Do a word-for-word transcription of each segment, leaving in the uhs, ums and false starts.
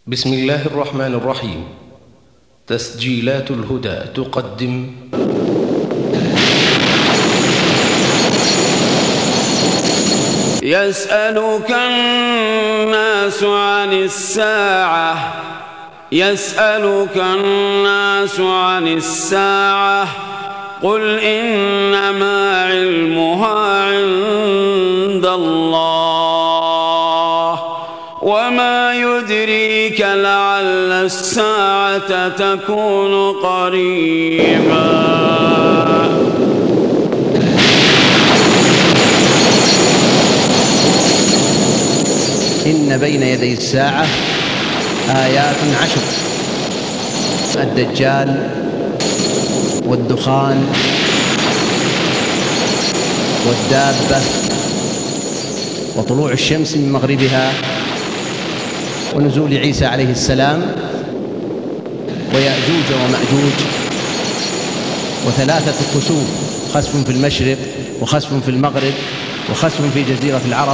بسم الله الرحمن الرحيم. تسجيلات الهدى تقدم يسألك الناس عن الساعة يسألك الناس عن الساعة قل إنما علمها عند الله وما يدريك لعل الساعة تكون قريبا. إن بين يدي الساعة آيات عشر: الدجال والدخان والدابة وطلوع الشمس من مغربها ونزول عيسى عليه السلام ويأجوج ومأجوج وثلاثة خسوف: خسف في المشرق وخسف في المغرب وخسف في جزيرة العرب،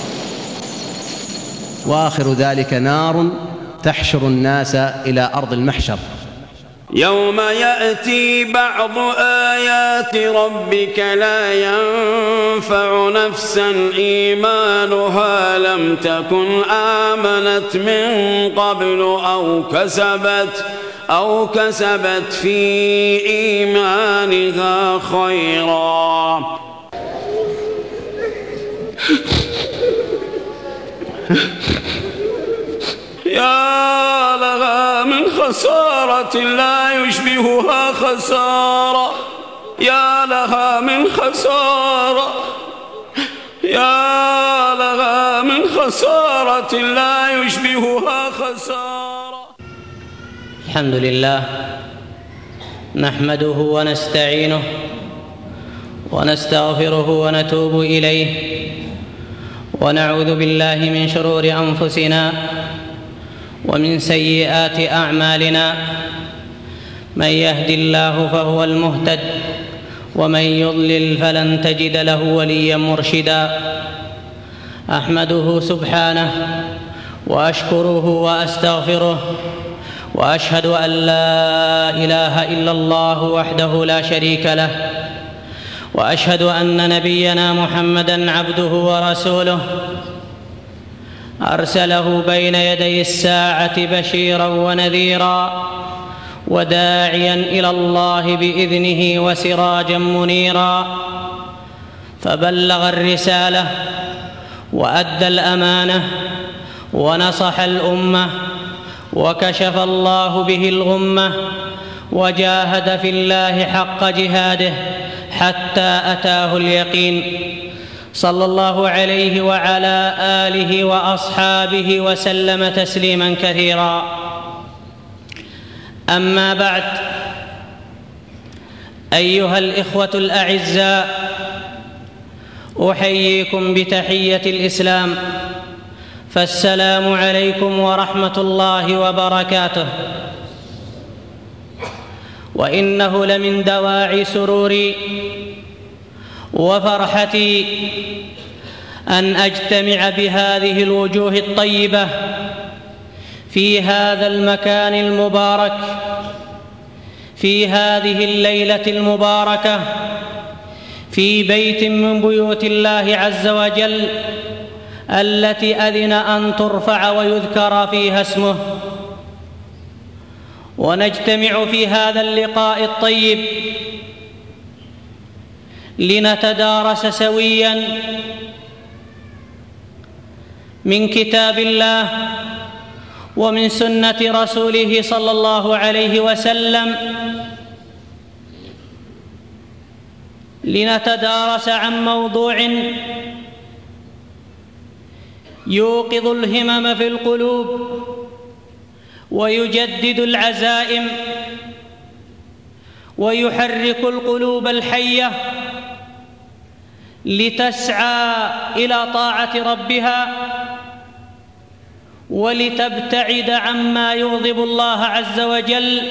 وآخر ذلك نار تحشر الناس إلى أرض المحشر. يوم يأتي بعض آيات ربك لا ينفع نفسا إيمانها لم تكن آمنت من قبل أو كسبت أو كسبت في إيمانها خيرا. يا لها من خسارة لا يشبهها خسارة، يا لها من خسارة، يا لها من خسارة لا يشبهها خسارة. الحمد لله نحمده ونستعينه ونستغفره ونتوب إليه ونعوذ بالله من شرور أنفسنا ومن سيئات أعمالنا، من يهد الله فهو المهتد ومن يضلل فلن تجد له وليا مرشدا. أحمده سبحانه وأشكره وأستغفره وأشهد أن لا إله إلا الله وحده لا شريك له، وأشهد أن نبينا محمدًا عبده ورسوله أرسله بين يدي الساعة بشيرا ونذيرا وداعيا إلى الله بإذنه وسراجا منيرا، فبلغ الرسالة وأدى الأمانة ونصح الأمة وكشف الله به الغمة وجاهد في الله حق جهاده حتى أتاه اليقين، صلى الله عليه وعلى آله وأصحابه وسلم تسليما كثيرا. أما بعد، أيها الإخوة الأعزاء، أحييكم بتحية الإسلام، فالسلام عليكم ورحمة الله وبركاته. وإنه لمن دواعي سروري وفرحتي أن أجتمع بهذه الوجوه الطيبة في هذا المكان المبارك في هذه الليلة المباركة في بيت من بيوت الله عز وجل التي أذن أن ترفع ويذكر فيها اسمه، ونجتمع في هذا اللقاء الطيب لنتدارس سويا من كتاب الله ومن سنة رسوله صلى الله عليه وسلم، لنتدارس عن موضوع يوقظ الهمم في القلوب ويجدد العزائم ويحرك القلوب الحية لتسعى إلى طاعة ربها ولتبتعد عما يغضب الله عز وجل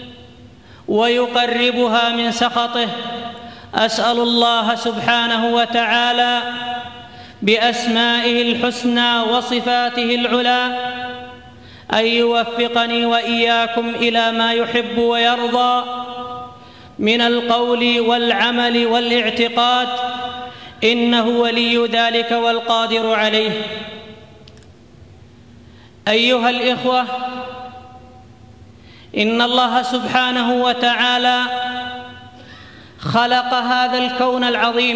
ويقربها من سخطه. أسأل الله سبحانه وتعالى بأسمائه الحسنى وصفاته العلى أن يوفقني وإياكم إلى ما يحب ويرضى من القول والعمل والاعتقاد، إنه ولي ذلك والقادر عليه. أيها الإخوة، إن الله سبحانه وتعالى خلق هذا الكون العظيم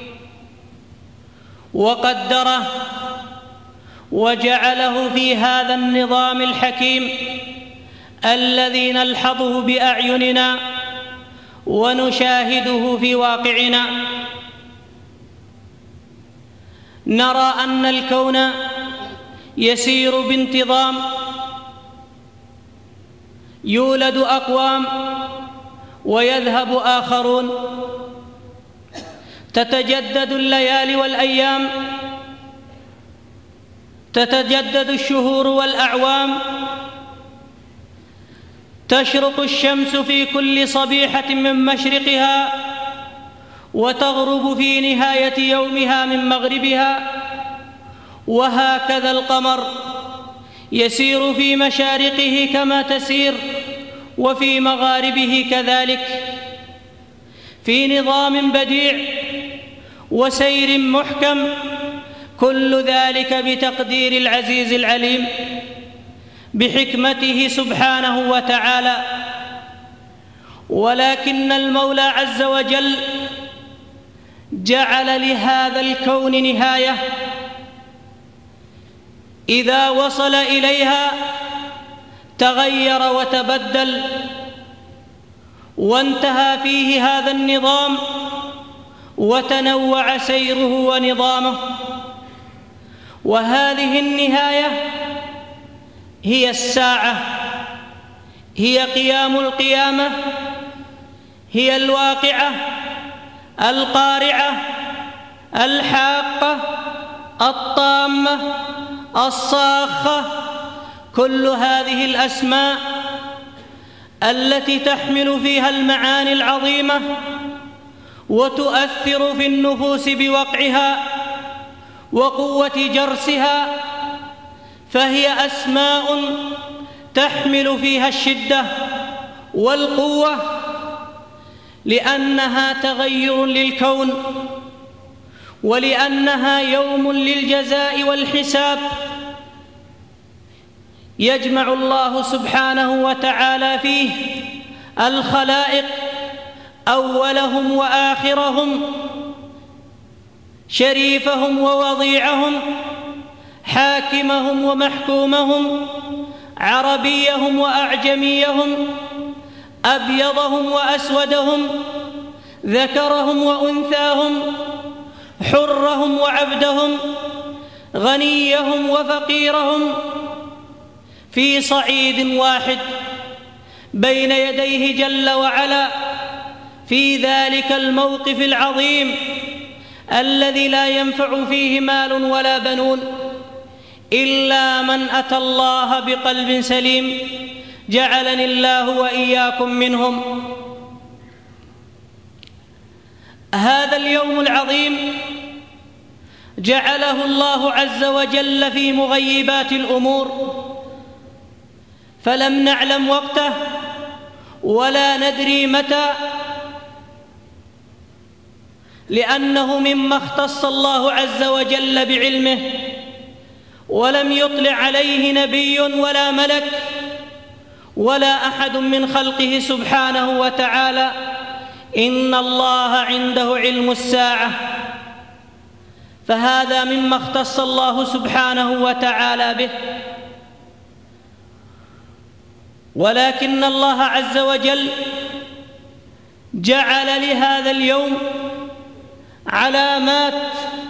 وقدره وجعله في هذا النظام الحكيم الذي نلحظه بأعيننا ونشاهده في واقعنا. نرى أن الكون يسير بانتظام، يولد أقوام ويذهب آخرون، تتجدد الليالي والأيام، تتجدد الشهور والأعوام، تشرق الشمس في كل صبيحة من مشرقها وتغرب في نهاية يومها من مغربها، وهكذا القمر يسير في مشارقه كما تسير وفي مغاربه كذلك، في نظام بديع وسير محكم، كل ذلك بتقدير العزيز العليم بحكمته سبحانه وتعالى. ولكن المولى عز وجل جعل لهذا الكون نهاية، إذا وصل إليها تغير وتبدل، وانتهى فيه هذا النظام وتنوع سيره ونظامه. وهذه النهاية هي الساعة، هي قيام القيامة، هي الواقعة، القارعة، الحاقة، الطامة، الصاخة، كل هذه الأسماء التي تحمل فيها المعاني العظيمة وتؤثر في النفوس بوقعها وقوة جرسها، فهي أسماء تحمل فيها الشدة والقوة، لأنها تغير للكون، ولأنها يوم للجزاء والحساب. يجمع الله سبحانه وتعالى فيه الخلائق، أولهم وآخرهم، شريفهم ووضيعهم، حاكمهم ومحكومهم، عربيهم وأعجميهم، أبيضهم وأسودهم، ذكرهم وأنثاهم، حرهم وعبدهم، غنيهم وفقيرهم، في صعيد واحد بين يديه جل وعلا، في ذلك الموقف العظيم الذي لا ينفع فيه مال ولا بنون إلا من أتى الله بقلب سليم، جعلني الله وإياكم منهم. هذا اليوم العظيم جعله الله عز وجل في مغيبات الأمور، فلم نعلم وقته ولا ندري متى، لأنه مما اختص الله عز وجل بعلمه، ولم يطلع عليه نبي ولا ملك ولا أحد من خلقه سبحانه وتعالى. إن الله عنده علم الساعة، فهذا مما اختص الله سبحانه وتعالى به. ولكن الله عز وجل جعل لهذا اليوم علامات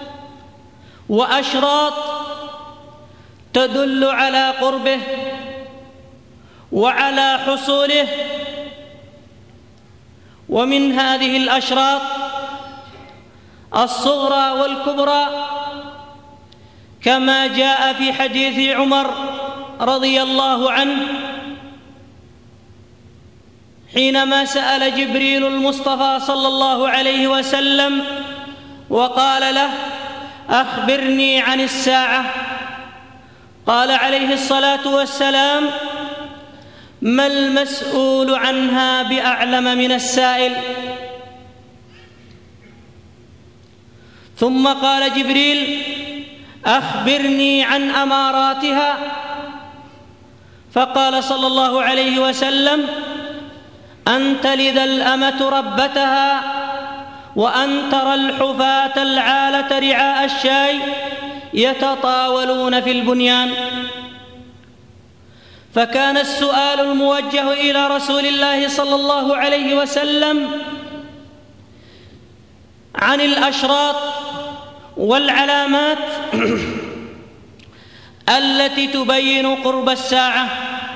وأشراط تدل على قربه وعلى حصوله. ومن هذه الأشراط الصغرى والكبرى، كما جاء في حديث عمر رضي الله عنه حينما سأل جبريل المصطفى صلى الله عليه وسلم وقال له: أخبرني عن الساعة. قال عليه الصلاة والسلام: ما المسؤول عنها بأعلم من السائل. ثم قال جبريل: أخبرني عن أماراتها. فقال صلى الله عليه وسلم: أن تلد الأمة ربتها، وأن ترى الحفاة العالة رعاء الشاي يتطاولون في البنيان. فكان السؤال الموجه إلى رسول الله صلى الله عليه وسلم عن الأشراط والعلامات التي تبين قرب الساعة،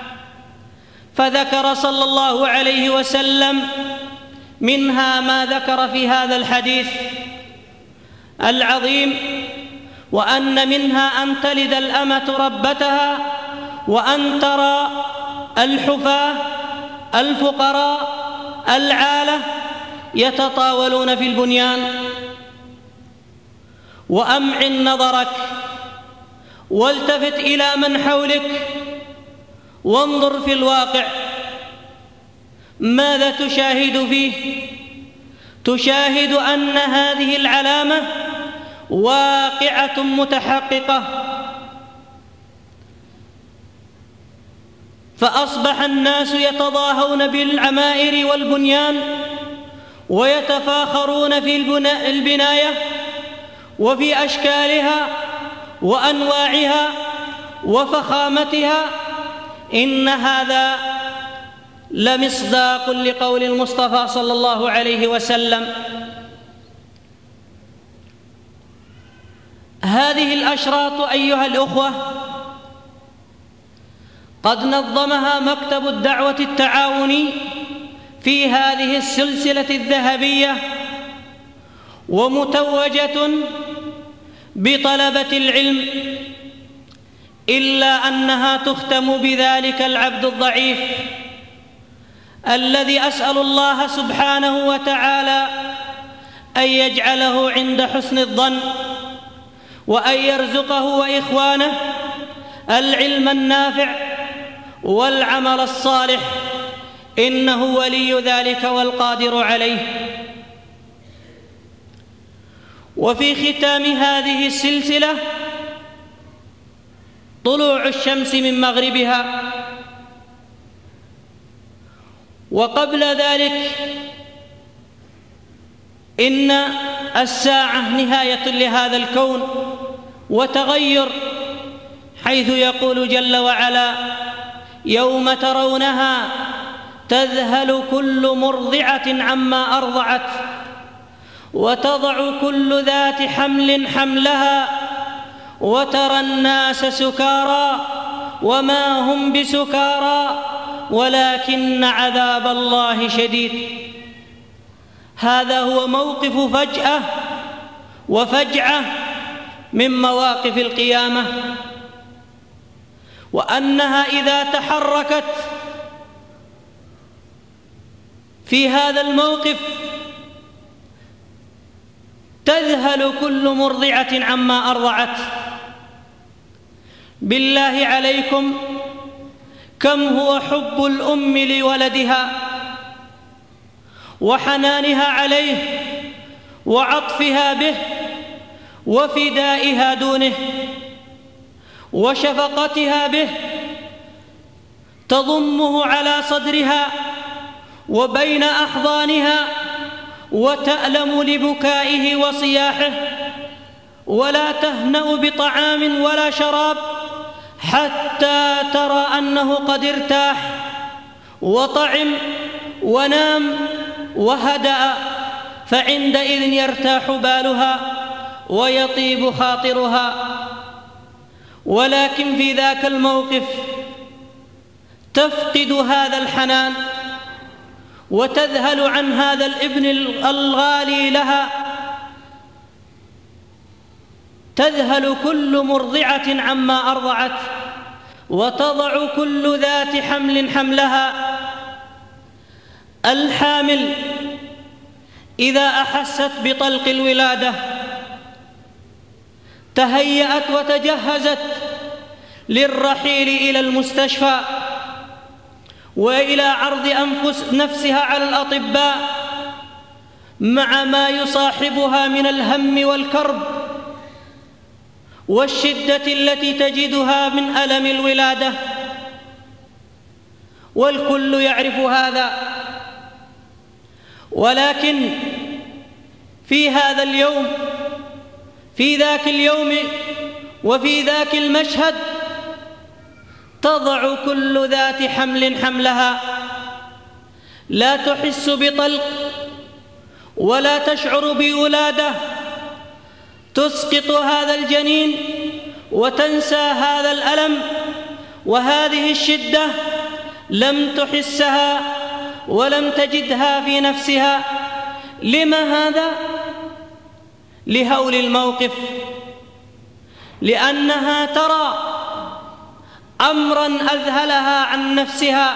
فذكر صلى الله عليه وسلم منها ما ذكر في هذا الحديث العظيم: وأن منها أن تلد الأمة ربتها، وأن ترى الحفاة الفقراء العالة يتطاولون في البنيان. وأمعن نظرك والتفت إلى من حولك وانظر في الواقع، ماذا تشاهد فيه؟ تشاهد أن هذه العلامة واقعة متحققة، فأصبح الناس يتضاهون بالعمائر والبنيان ويتفاخرون في البناية وفي أشكالها وأنواعها وفخامتها. إن هذا لمصداق لقول المصطفى صلى الله عليه وسلم. هذه الأشراط أيها الأخوة قد نظمها مكتب الدعوة التعاوني في هذه السلسلة الذهبية، ومتوجة بطلبة العلم، إلا أنها تختم بذلك العبد الضعيف الذي أسأل الله سبحانه وتعالى أن يجعله عند حسن الظن، وأن يرزقه وإخوانه العلم النافع والعمل الصالح، إنه ولي ذلك والقادر عليه. وفي ختام هذه السلسلة طلوع الشمس من مغربها، وقبل ذلك إن الساعة نهاية لهذا الكون وتغير، حيث يقول جل وعلا: يوم ترونها تذهل كل مرضعة عما أرضعت، وتضع كل ذات حمل حملها، وترى الناس سكارى وما هم بسكارى ولكن عذاب الله شديد. هذا هو موقف فجأة وفجعة من مواقف القيامة، وأنها إذا تحركت في هذا الموقف تذهل كل مرضعة عما أرضعت. بالله عليكم، كم هو حب الأم لولدها وحنانها عليه وعطفها به وفدائها دونه وشفقتها به، تضمه على صدرها وبين أحضانها وتألم لبكائه وصياحه، ولا تهنأ بطعام ولا شراب حتى ترى أنه قد ارتاح وطعم ونام وهدأ، فعندئذ يرتاح بالها ويطيب خاطرها. ولكن في ذاك الموقف تفقد هذا الحنان وتذهل عن هذا الابن الغالي لها. تذهل كل مرضعة عما أرضعت، وتضع كل ذات حمل حملها. الحامل إذا أحست بطلق الولادة تهيأت وتجهزت للرحيل إلى المستشفى وإلى عرض أنفس نفسها على الأطباء مع ما يصاحبها من الهم والكرب والشدة التي تجدها من ألم الولادة، والكل يعرف هذا. ولكن في هذا اليوم، في ذاك اليوم وفي ذاك المشهد، تضع كل ذات حمل حملها، لا تحس بطلق ولا تشعر بولادة، تسقط هذا الجنين وتنسى هذا الألم وهذه الشدة، لم تحسها ولم تجدها في نفسها. لما هذا؟ لهول الموقف، لأنها ترى أمراً أذهلها عن نفسها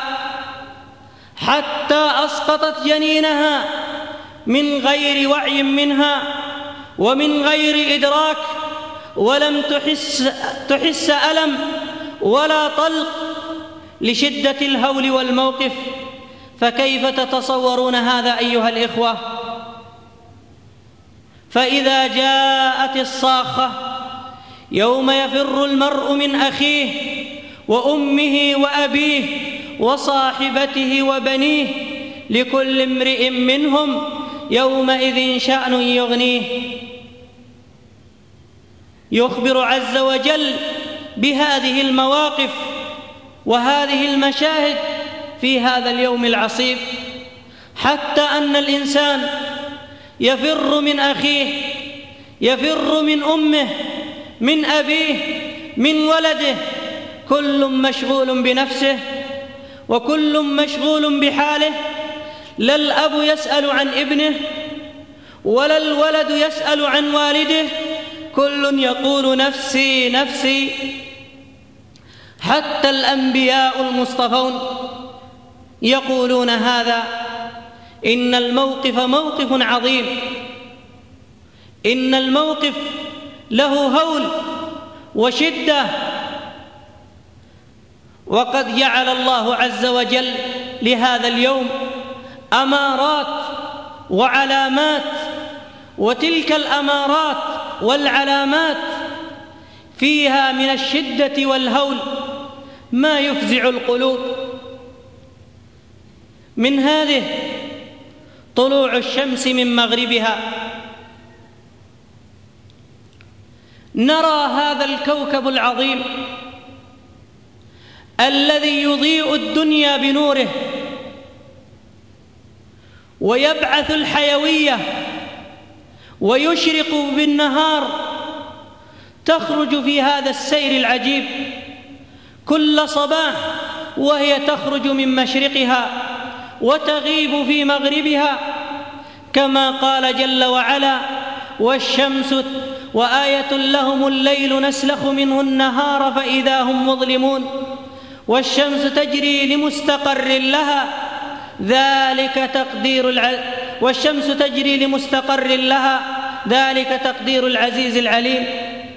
حتى أسقطت جنينها من غير وعي منها ومن غير إدراك، ولم تحس, تحس ألم ولا طلق لشدة الهول والموقف. فكيف تتصورون هذا أيها الإخوة؟ فإذا جاءت الصاخة يوم يفر المرء من أخيه وأمه وأبيه وصاحبته وبنيه، لكل امرئ منهم يومئذ شأن يغنيه. يخبر عز وجل بهذه المواقف وهذه المشاهد في هذا اليوم العصيب، حتى أن الإنسان يفر من أخيه، يفر من أمه، من أبيه، من ولده، كل مشغول بنفسه وكل مشغول بحاله. لا الأب يسأل عن ابنه ولا الولد يسأل عن والده، كل يقول نفسي نفسي. حتى الأنبياء المصطفون يقولون هذا. إن الموقف موقف عظيم، إن الموقف له هول وشدة. وقد جعل الله عز وجل لهذا اليوم أمارات وعلامات، وتلك الأمارات والعلامات فيها من الشدة والهول ما يفزع القلوب. من هذه طلوع الشمس من مغربها، نرى هذا الكوكب العظيم الذي يضيء الدنيا بنوره ويبعث الحيوية ويشرق بالنهار، تخرج في هذا السير العجيب كل صباح وهي تخرج من مشرقها وتغيب في مغربها، كما قال جل وعلا: والشمس وآية لهم الليل نسلخ منه النهار فإذا هم مظلمون والشمس تجري لمستقر لها ذلك تقدير الع... والشمس تجري لمستقر لها ذلك تقدير العزيز العليم.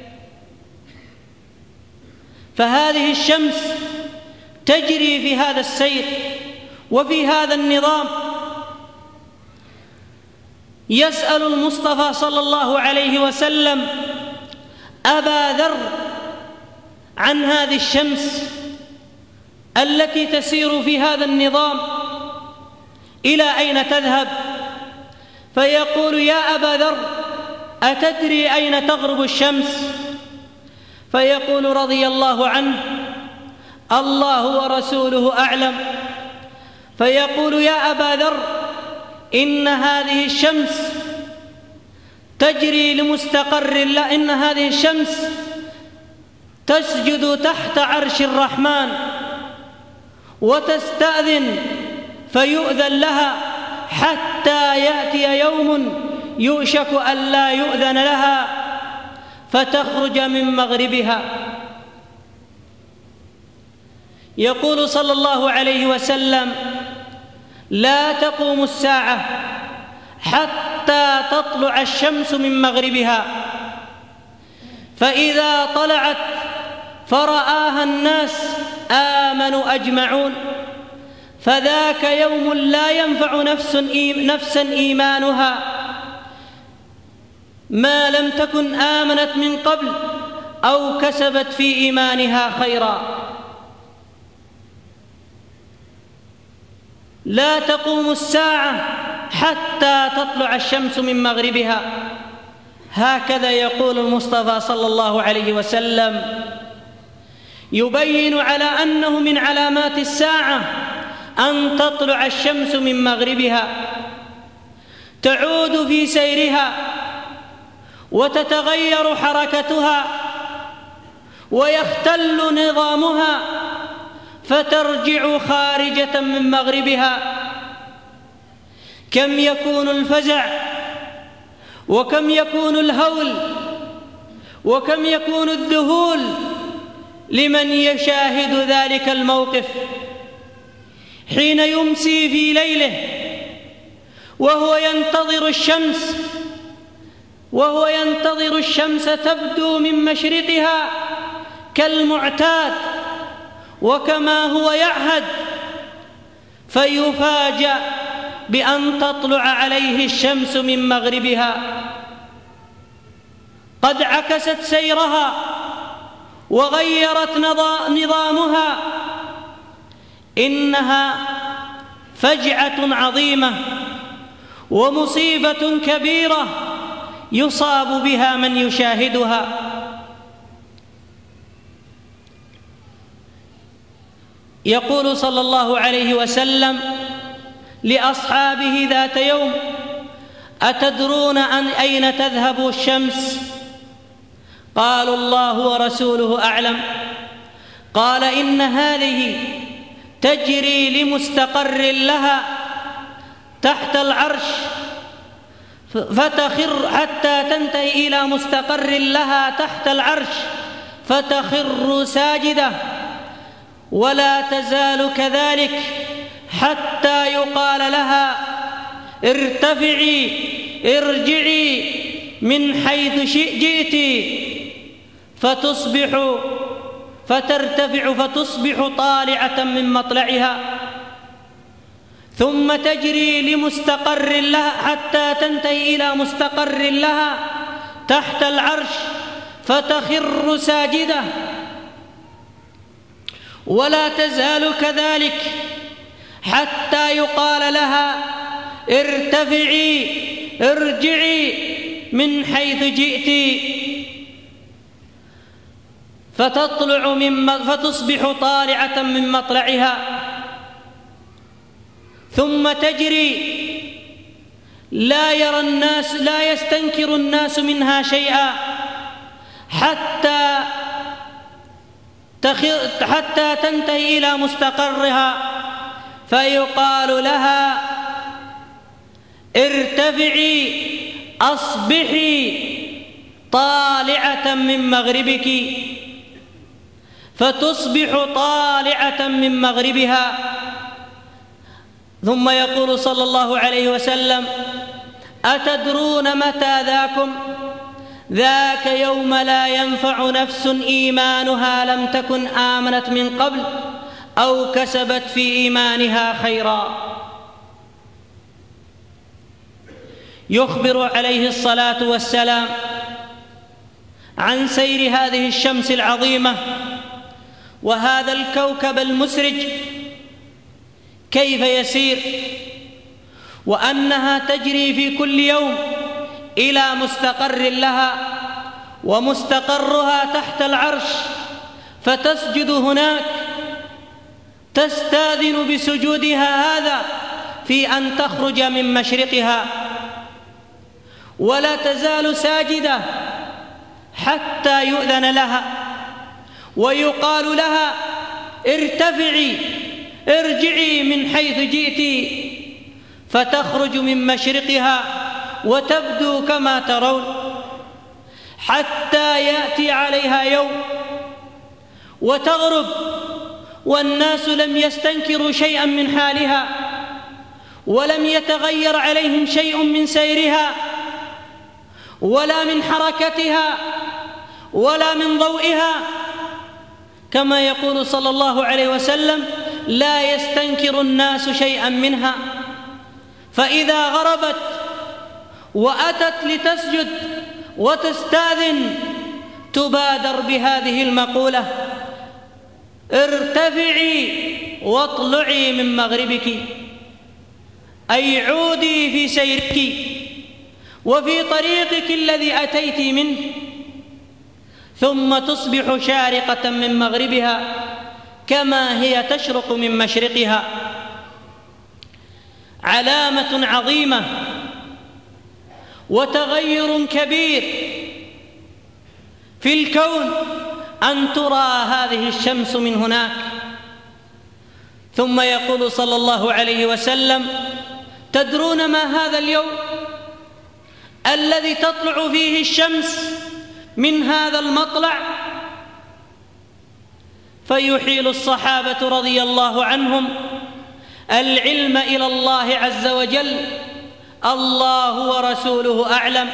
فهذه الشمس تجري في هذا السير وفي هذا النظام. يسأل المصطفى صلى الله عليه وسلم أبا ذر عن هذه الشمس التي تسير في هذا النظام إلى أين تذهب؟ فيقول: يا أبا ذر، أتدري أين تغرب الشمس؟ فيقول رضي الله عنه: الله ورسوله أعلم. فيقول: يا أبا ذر، إن هذه الشمس تجري لمستقر الله، إن هذه الشمس تسجد تحت عرش الرحمن وتستأذن فيؤذن لها حتى يأتي يوم يوشك أن لا يؤذن لها فتخرج من مغربها. يقول صلى الله عليه وسلم: لا تقوم الساعة حتى تطلع الشمس من مغربها، فإذا طلعت فرآها الناس آمنوا أجمعون، فذاك يوم لا ينفع نفسا إيمانها ما لم تكن آمنت من قبل أو كسبت في إيمانها خيرا. لا تقوم الساعة حتى تطلع الشمس من مغربها، هكذا يقول المصطفى صلى الله عليه وسلم، يبين على أنه من علامات الساعة أن تطلع الشمس من مغربها، تعود في سيرها وتتغير حركتها ويختل نظامها فترجع خارجة من مغربها. كم يكون الفزع وكم يكون الهول وكم يكون الذهول لمن يشاهد ذلك الموقف حين يمسي في ليله وهو ينتظر الشمس وهو ينتظر الشمس تبدو من مشرقها كالمعتاد وكما هو يعهد، فيفاجأ بأن تطلع عليه الشمس من مغربها قد عكست سيرها وغيرت نظامها. إنها فجعة عظيمة ومصيبة كبيرة يصاب بها من يشاهدها. يقول صلى الله عليه وسلم لأصحابه ذات يوم: أتدرون أن أين تذهب الشمس؟ قالوا: الله ورسوله أعلم. قال: إن هذه تجري لمستقر لها تحت العرش فتخر حتى تنتهي إلى مستقر لها تحت العرش فتخر ساجدة، ولا تزال كذلك حتى يقال لها: ارتفعي ارجعي من حيث جئت، فتصبح فترتفع فتصبح طالعة من مطلعها، ثم تجري لمستقر لها حتى تنتهي إلى مستقر لها تحت العرش فتخر ساجدة، ولا تزال كذلك حتى يقال لها: ارتفعي ارجعي من حيث جئت، فتطلع من فتصبح طالعة من مطلعها، ثم تجري لا يرى الناس لا يستنكر الناس منها شيئا حتى حتى تنتهي إلى مستقرها، فيقال لها: ارتفعي أصبحي طالعة من مغربك، فتصبح طالعة من مغربها. ثم يقول صلى الله عليه وسلم: أتدرون متى ذاكم؟ ذاك يوم لا ينفع نفس إيمانها لم تكن آمنت من قبل أو كسبت في إيمانها خيرا. يخبر عليه الصلاة والسلام عن سير هذه الشمس العظيمة وهذا الكوكب المسرج كيف يسير، وأنها تجري في كل يوم إلى مستقر لها، ومستقرها تحت العرش، فتسجد هناك، تستاذن بسجودها هذا في أن تخرج من مشرقها، ولا تزال ساجدة حتى يؤذن لها ويقال لها: ارتفعي ارجعي من حيث جئت، فتخرج من مشرقها وتبدو كما ترون، حتى يأتي عليها يوم وتغرب والناس لم يستنكروا شيئا من حالها ولم يتغير عليهم شيء من سيرها ولا من حركتها ولا من ضوئها، كما يقول صلى الله عليه وسلم: لا يستنكر الناس شيئا منها، فإذا غربت وأتت لتسجد وتستاذن تبادر بهذه المقولة: ارتفعي واطلعي من مغربك، أي عودي في سيرك وفي طريقك الذي أتيت منه، ثم تصبح شارقة من مغربها كما هي تشرق من مشرقها. علامة عظيمة وتغير كبير في الكون أن ترى هذه الشمس من هناك. ثم يقول صلى الله عليه وسلم: تدرون ما هذا اليوم الذي تطلع فيه الشمس من هذا المطلع؟ فيحيل الصحابة رضي الله عنهم العلم إلى الله عز وجل: الله ورسوله أعلم.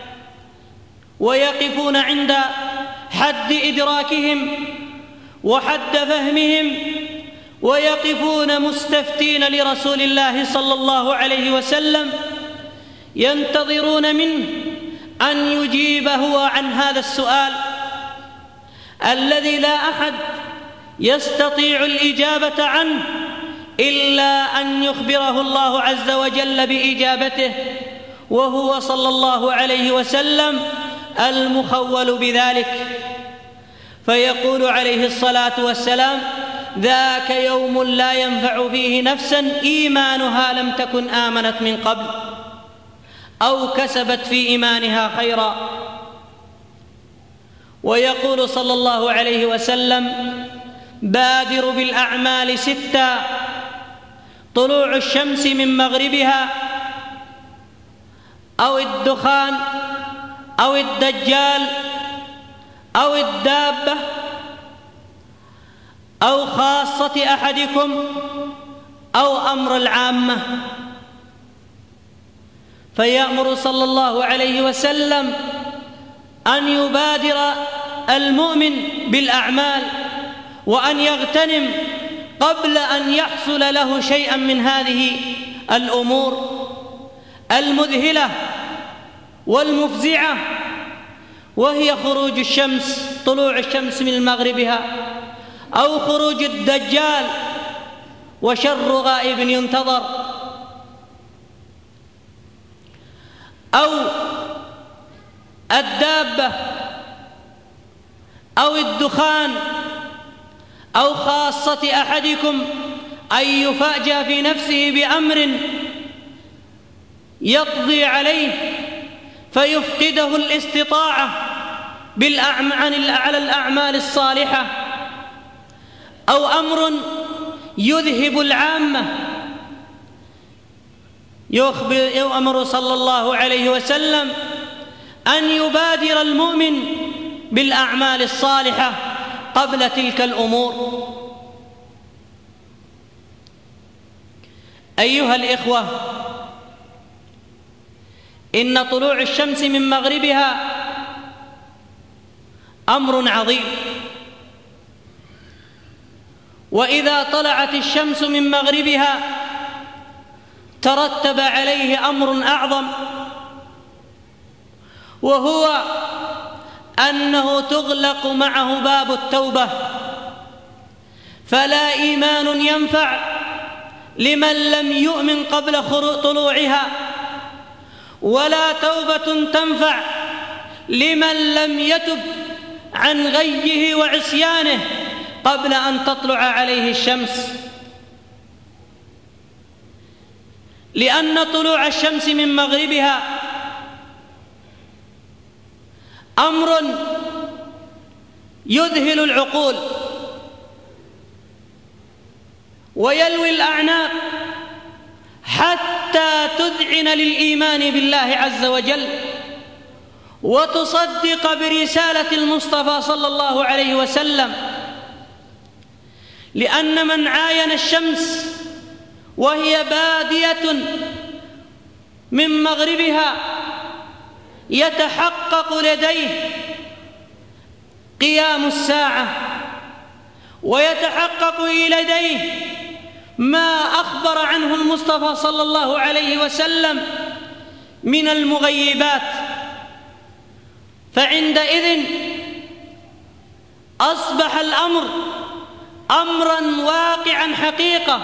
ويقفون عند حد إدراكهم وحد فهمهم، ويقفون مستفتين لرسول الله صلى الله عليه وسلم، ينتظرون منه أن يجيب هو عن هذا السؤال الذي لا أحد يستطيع الإجابة عنه إلا أن يخبره الله عز وجل بإجابته، وهو صلى الله عليه وسلم المخول بذلك. فيقول عليه الصلاة والسلام: ذاك يوم لا ينفع فيه نفسا إيمانها لم تكن آمنت من قبل أو كسبت في إيمانها خيرا. ويقول صلى الله عليه وسلم: بادروا بالأعمال ستا: طلوع الشمس من مغربها، أو الدخان، أو الدجال، أو الدابة، أو خاصة أحدكم، أو أمر العامة. فيأمر صلى الله عليه وسلم أن يبادر المؤمن بالأعمال وأن يغتنم قبل أن يحصل له شيئا من هذه الأمور المذهلة والمفزعة، وهي خروج الشمس، طلوع الشمس من مغربها، أو خروج الدجال وشر غائب ينتظر، أو الدابة، أو الدخان، أو خاصة أحدكم أن يفاجأ في نفسه بأمر يقضي عليه فيفقده الاستطاعة على الأعمال الصالحة، أو أمر يذهب العامة. يؤمر صلى الله عليه وسلم أن يبادر المؤمن بالأعمال الصالحة قبل تلك الأمور. أيها الإخوة، إن طلوع الشمس من مغربها أمر عظيم، وإذا طلعت الشمس من مغربها ترتب عليه أمر أعظم، وهو أنه تغلق معه باب التوبة، فلا إيمان ينفع لمن لم يؤمن قبل طلوعها، ولا توبة تنفع لمن لم يتب عن غيه وعصيانه قبل أن تطلع عليه الشمس. لأن طلوع الشمس من مغربها أمر يذهل العقول ويلوي الأعناق حتى تذعن للإيمان بالله عز وجل وتصدق برسالة المصطفى صلى الله عليه وسلم، لأن من عاين الشمس وهي بادية من مغربها يتحقق لديه قيام الساعة ويتحقق لديه ما أخبر عنه المصطفى صلى الله عليه وسلم من المغيبات، فعندئذ أصبح الأمر أمراً واقعاً حقيقة،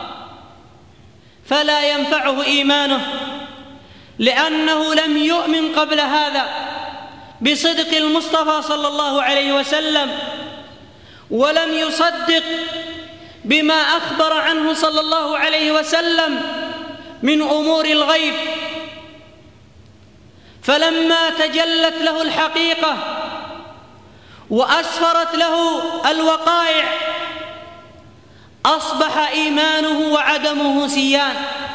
فلا ينفعه إيمانه، لأنه لم يؤمن قبل هذا بصدق المصطفى صلى الله عليه وسلم، ولم يصدق بما أخبر عنه صلى الله عليه وسلم من أمور الغيب. فلما تجلت له الحقيقة وأسفرت له الوقائع أصبح إيمانه وعدمه سيان.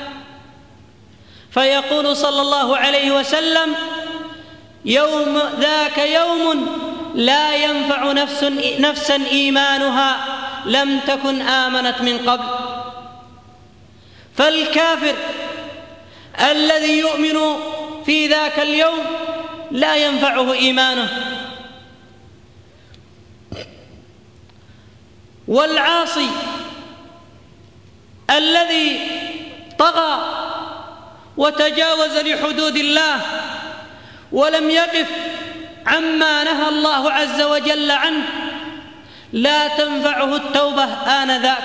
فيقول صلى الله عليه وسلم: يوم ذاك يوم لا ينفع نفس نفسا إيمانها لم تكن آمنت من قبل. فالكافر الذي يؤمن في ذاك اليوم لا ينفعه إيمانه، والعاصي الذي طغى وتجاوز لحدود الله ولم يقف عما نهى الله عز وجل عنه لا تنفعه التوبة آنذاك.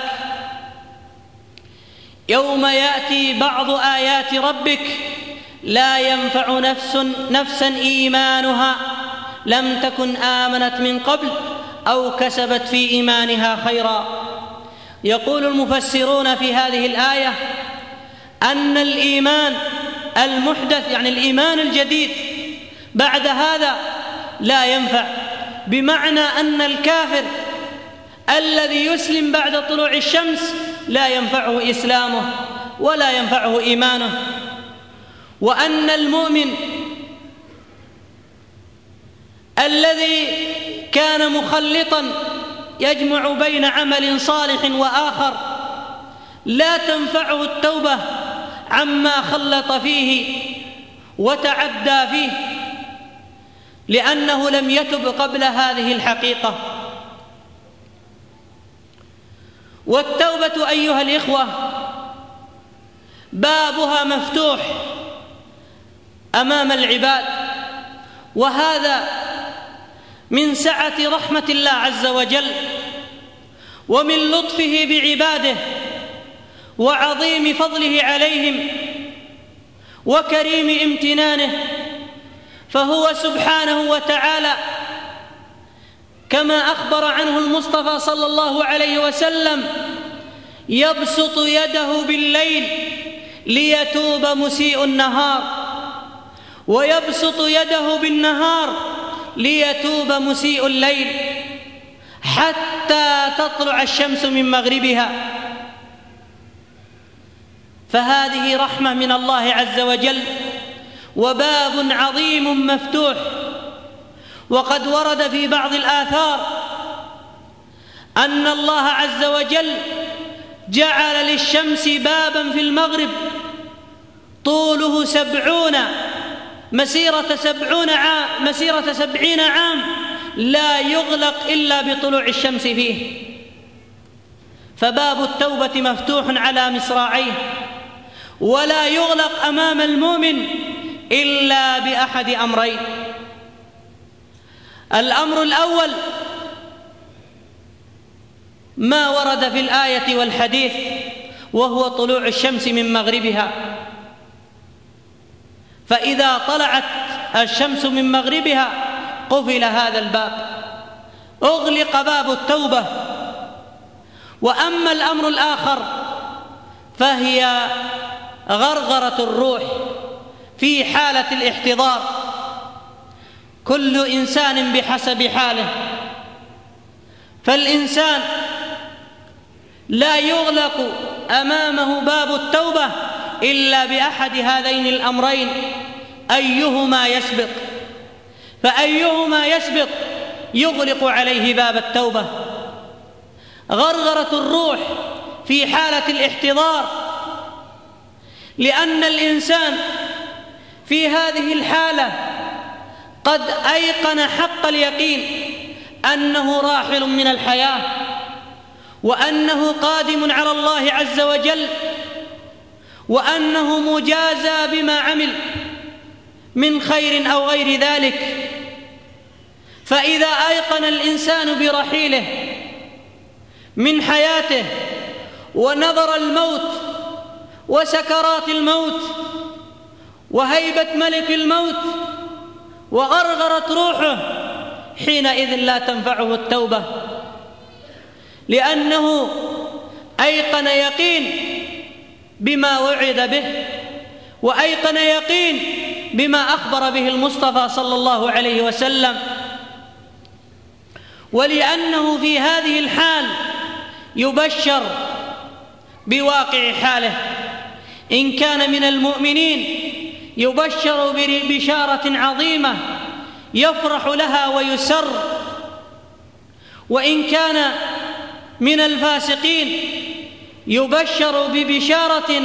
يوم يأتي بعض آيات ربك لا ينفع نفس نفسا إيمانها لم تكن آمنت من قبل أو كسبت في إيمانها خيرا. يقول المفسرون في هذه الآية أن الإيمان المحدث، يعني الإيمان الجديد بعد هذا، لا ينفع، بمعنى أن الكافر الذي يسلم بعد طلوع الشمس لا ينفعه إسلامه ولا ينفعه إيمانه، وأن المؤمن الذي كان مخلطا يجمع بين عمل صالح وآخر لا تنفعه التوبة عما خلط فيه وتعدى فيه، لأنه لم يتب قبل هذه الحقيقة. والتوبة أيها الإخوة بابها مفتوح أمام العباد، وهذا من سعة رحمة الله عز وجل ومن لطفه بعباده وعظيم فضله عليهم وكريم امتنانه. فهو سبحانه وتعالى كما أخبر عنه المصطفى صلى الله عليه وسلم يبسط يده بالليل ليتوب مسيء النهار، ويبسط يده بالنهار ليتوب مسيء الليل، حتى تطلع الشمس من مغربها. فهذه رحمة من الله عز وجل وباب عظيم مفتوح. وقد ورد في بعض الآثار أن الله عز وجل جعل للشمس بابا في المغرب طوله سبعون مسيرة سبعون عام مسيرة سبعين عام لا يغلق إلا بطلوع الشمس فيه. فباب التوبة مفتوح على مصراعيه، ولا يغلق أمام المؤمن إلا بأحد أمرين. الأمر الأول ما ورد في الآية والحديث، وهو طلوع الشمس من مغربها. فإذا طلعت الشمس من مغربها قفل هذا الباب، أغلق باب التوبة. وأما الأمر الآخر فهي غرغرة الروح في حالة الاحتضار، كل إنسان بحسب حاله. فالإنسان لا يغلق أمامه باب التوبة إلا بأحد هذين الأمرين، أيهما يسبق. فأيهما يسبق يغلق عليه باب التوبة. غرغرة الروح في حالة الاحتضار، لأن الإنسان في هذه الحالة قد أيقن حق اليقين أنه راحل من الحياة، وأنه قادم على الله عز وجل، وأنه مجازى بما عمل من خير أو غير ذلك. فإذا أيقن الإنسان برحيله من حياته ونظر الموت وسكرات الموت وهيبة ملك الموت وغرغرت روحه، حينئذ لا تنفعه التوبة، لأنه أيقن يقين بما وعد به، وأيقن يقين بما أخبر به المصطفى صلى الله عليه وسلم. ولأنه في هذه الحال يبشر بواقع حاله، إن كان من المؤمنين يبشر ببشارة عظيمة يفرح لها ويسر، وإن كان من الفاسقين يبشر ببشارة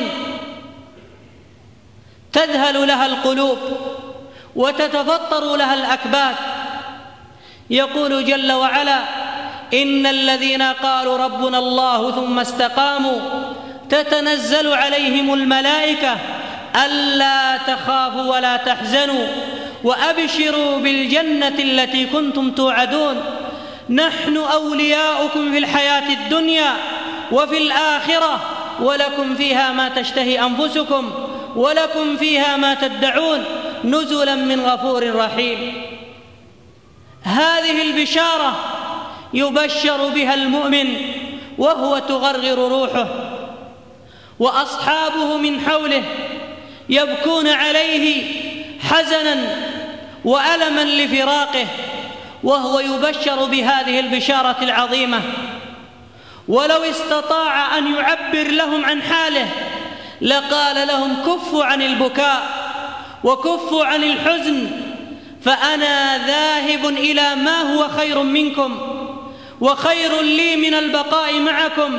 تذهل لها القلوب وتتفطر لها الأكباد. يقول جل وعلا: إن الذين قالوا ربنا الله ثم استقاموا تتنزل عليهم الملائكة ألا تخافوا ولا تحزنوا وأبشروا بالجنة التي كنتم توعدون نحن أولياؤكم في الحياة الدنيا وفي الآخرة ولكم فيها ما تشتهي أنفسكم ولكم فيها ما تدعون نزلا من غفور رحيم. هذه البشارة يبشر بها المؤمن وهو تغرغر روحه، وأصحابه من حوله يبكون عليه حزنا وألما لفراقه، وهو يبشر بهذه البشارة العظيمة. ولو استطاع أن يعبر لهم عن حاله لقال لهم: كفوا عن البكاء وكفوا عن الحزن، فأنا ذاهب إلى ما هو خير منكم وخير لي من البقاء معكم.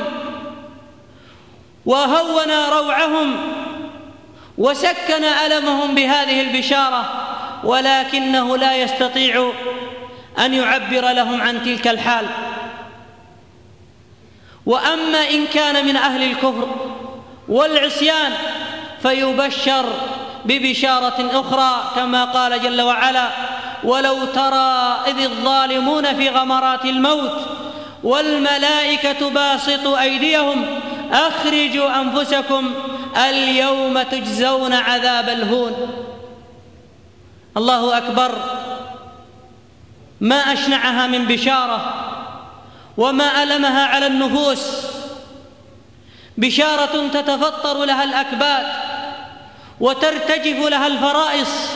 وهون روعهم وسكن ألمهم بهذه البشارة، ولكنه لا يستطيع أن يعبر لهم عن تلك الحال. وأما إن كان من أهل الكفر والعصيان فيبشر ببشارة أخرى، كما قال جل وعلا: ولو ترى إذ الظالمون في غمرات الموت والملائكة باسطوا أيديهم أخرجوا أنفسكم اليوم تجزون عذاب الهون. الله أكبر، ما أشنعها من بشارة وما ألمها على النفوس. بشارة تتفطر لها الأكباد وترتجف لها الفرائص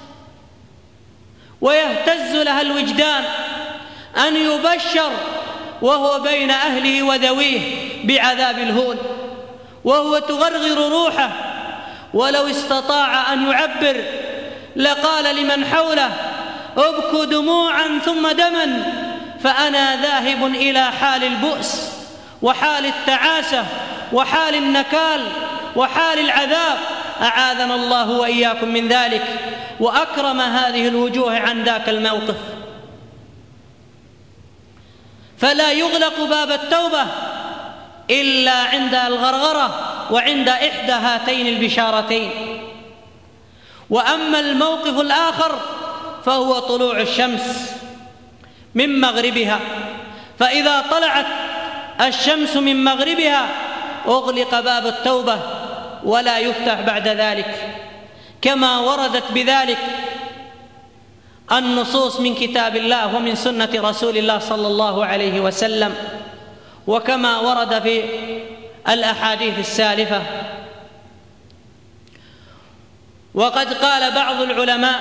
ويهتز لها الوجدان، أن يبشر وهو بين أهله وذويه بعذاب الهون، وهو تغرغر روحه. ولو استطاع أن يعبر لقال لمن حوله: ابكوا دموعا ثم دما، فأنا ذاهب إلى حال البؤس وحال التعاسة وحال النكال وحال العذاب، أعاذنا الله وإياكم من ذلك، وأكرم هذه الوجوه عن ذاك الموقف. فلا يغلق باب التوبة إلا عند الغرغرة وعند إحدى هاتين البشارتين. وأما الموقف الآخر فهو طلوع الشمس من مغربها، فإذا طلعت الشمس من مغربها أغلق باب التوبة ولا يفتح بعد ذلك، كما وردت بذلك النصوص من كتاب الله ومن سنة رسول الله صلى الله عليه وسلم، وكما ورد في الأحاديث السالفة. وقد قال بعض العلماء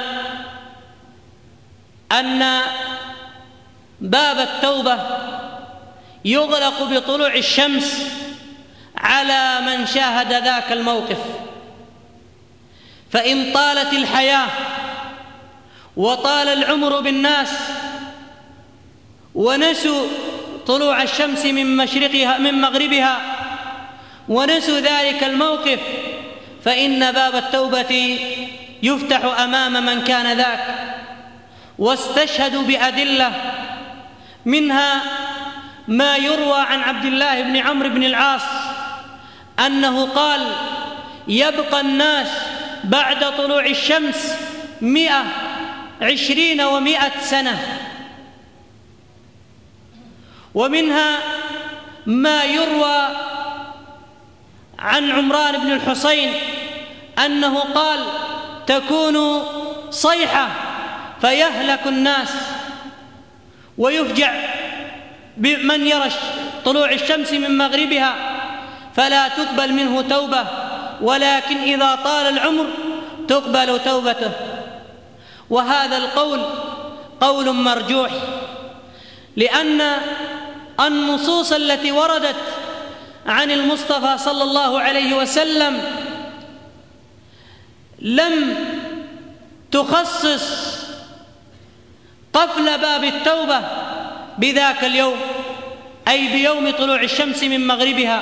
أن باب التوبة يغلق بطلوع الشمس على من شاهد ذاك الموقف، فإن طالت الحياة وطال العمر بالناس ونسوا طلوع الشمس من مشرقها من مغربها ونسوا ذلك الموقف، فإن باب التوبة يفتح أمام من كان ذاك، واستشهدوا بأدلة، منها ما يروى عن عبد الله بن عمرو بن العاص أنه قال: يبقى الناس بعد طلوع الشمس مئة عشرين ومئة سنة. ومنها ما يروى عن عمران بن الحصين أنه قال: تكون صيحة فيهلك الناس ويفجع بمن يرى طلوع الشمس من مغربها فلا تقبل منه توبة، ولكن إذا طال العمر تقبل توبته. وهذا القول قول مرجوح، لأن النصوص التي وردت عن المصطفى صلى الله عليه وسلم لم تخصص قفل باب التوبة بذاك اليوم، أي بيوم طلوع الشمس من مغربها،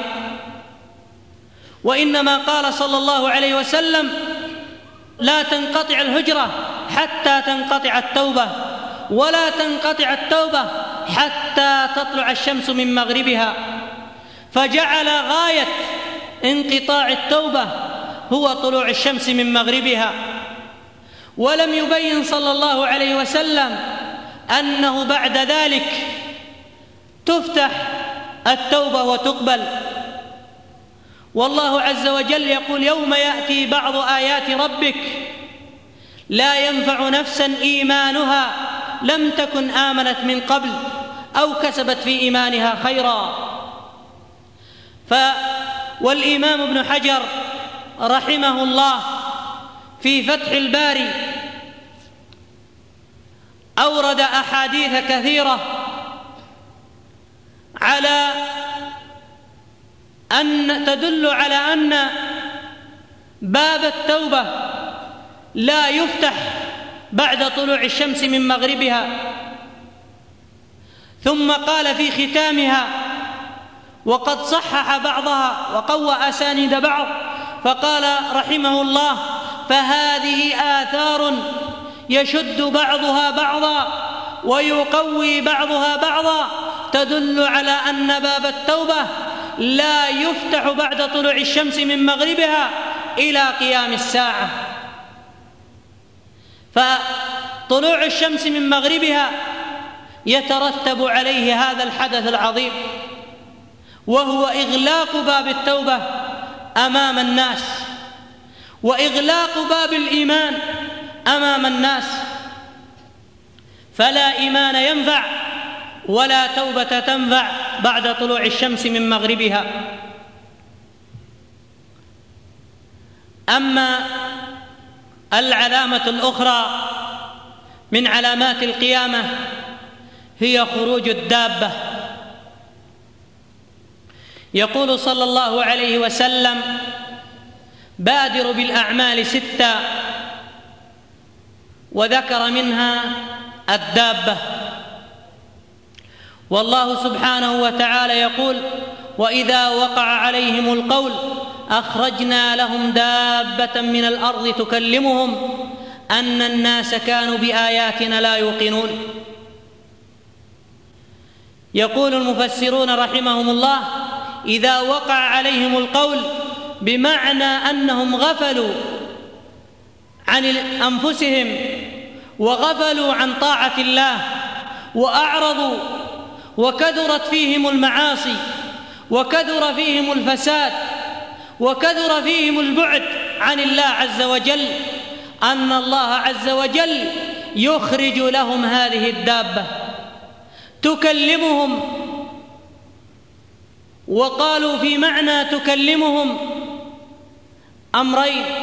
وإنما قال صلى الله عليه وسلم: لا تنقطع الهجرة حتى تنقطع التوبة، ولا تنقطع التوبة حتى تطلع الشمس من مغربها، فجعل غاية انقطاع التوبة هو طلوع الشمس من مغربها. ولم يبين صلى الله عليه وسلم أنه بعد ذلك تفتح التوبة وتقبل. والله عز وجل يقول: يوم يأتي بعض آيات ربك لا ينفع نفسا إيمانها لم تكن آمنت من قبل أو كسبت في إيمانها خيرا. ف والإمام ابن حجر رحمه الله في فتح الباري أورد أحاديث كثيرة على أن تدل على أن باب التوبة لا يفتح بعد طلوع الشمس من مغربها. ثم قال في ختامها: وقد صحح بعضها وقوى أسانيد بعض، فقال رحمه الله: فهذه آثار يشد بعضها بعضا ويقوي بعضها بعضا تدل على أن باب التوبة لا يفتح بعد طلوع الشمس من مغربها إلى قيام الساعة. فطلوع الشمس من مغربها يترتب عليه هذا الحدث العظيم، وهو إغلاق باب التوبة أمام الناس، وإغلاق باب الإيمان أمام الناس، فلا إيمان ينفع ولا توبة تنفع بعد طلوع الشمس من مغربها. أما العلامة الأخرى من علامات القيامة هي خروج الدابة. يقول صلى الله عليه وسلم: بادروا بالأعمال ستة، وذكر منها الدابة. والله سبحانه وتعالى يقول: وإذا وقع عليهم القول أخرجنا لهم دابة من الأرض تكلمهم أن الناس كانوا بآياتنا لا يوقنون. يقول المفسرون رحمهم الله: إذا وقع عليهم القول بمعنى أنهم غفلوا عن أنفسهم وغفلوا عن طاعة الله وأعرضوا، وكثرت فيهم المعاصي وكثر فيهم الفساد وكثر فيهم البعد عن الله عز وجل، أن الله عز وجل يخرج لهم هذه الدابة تكلمهم. وقالوا في معنى تكلمهم أمرين: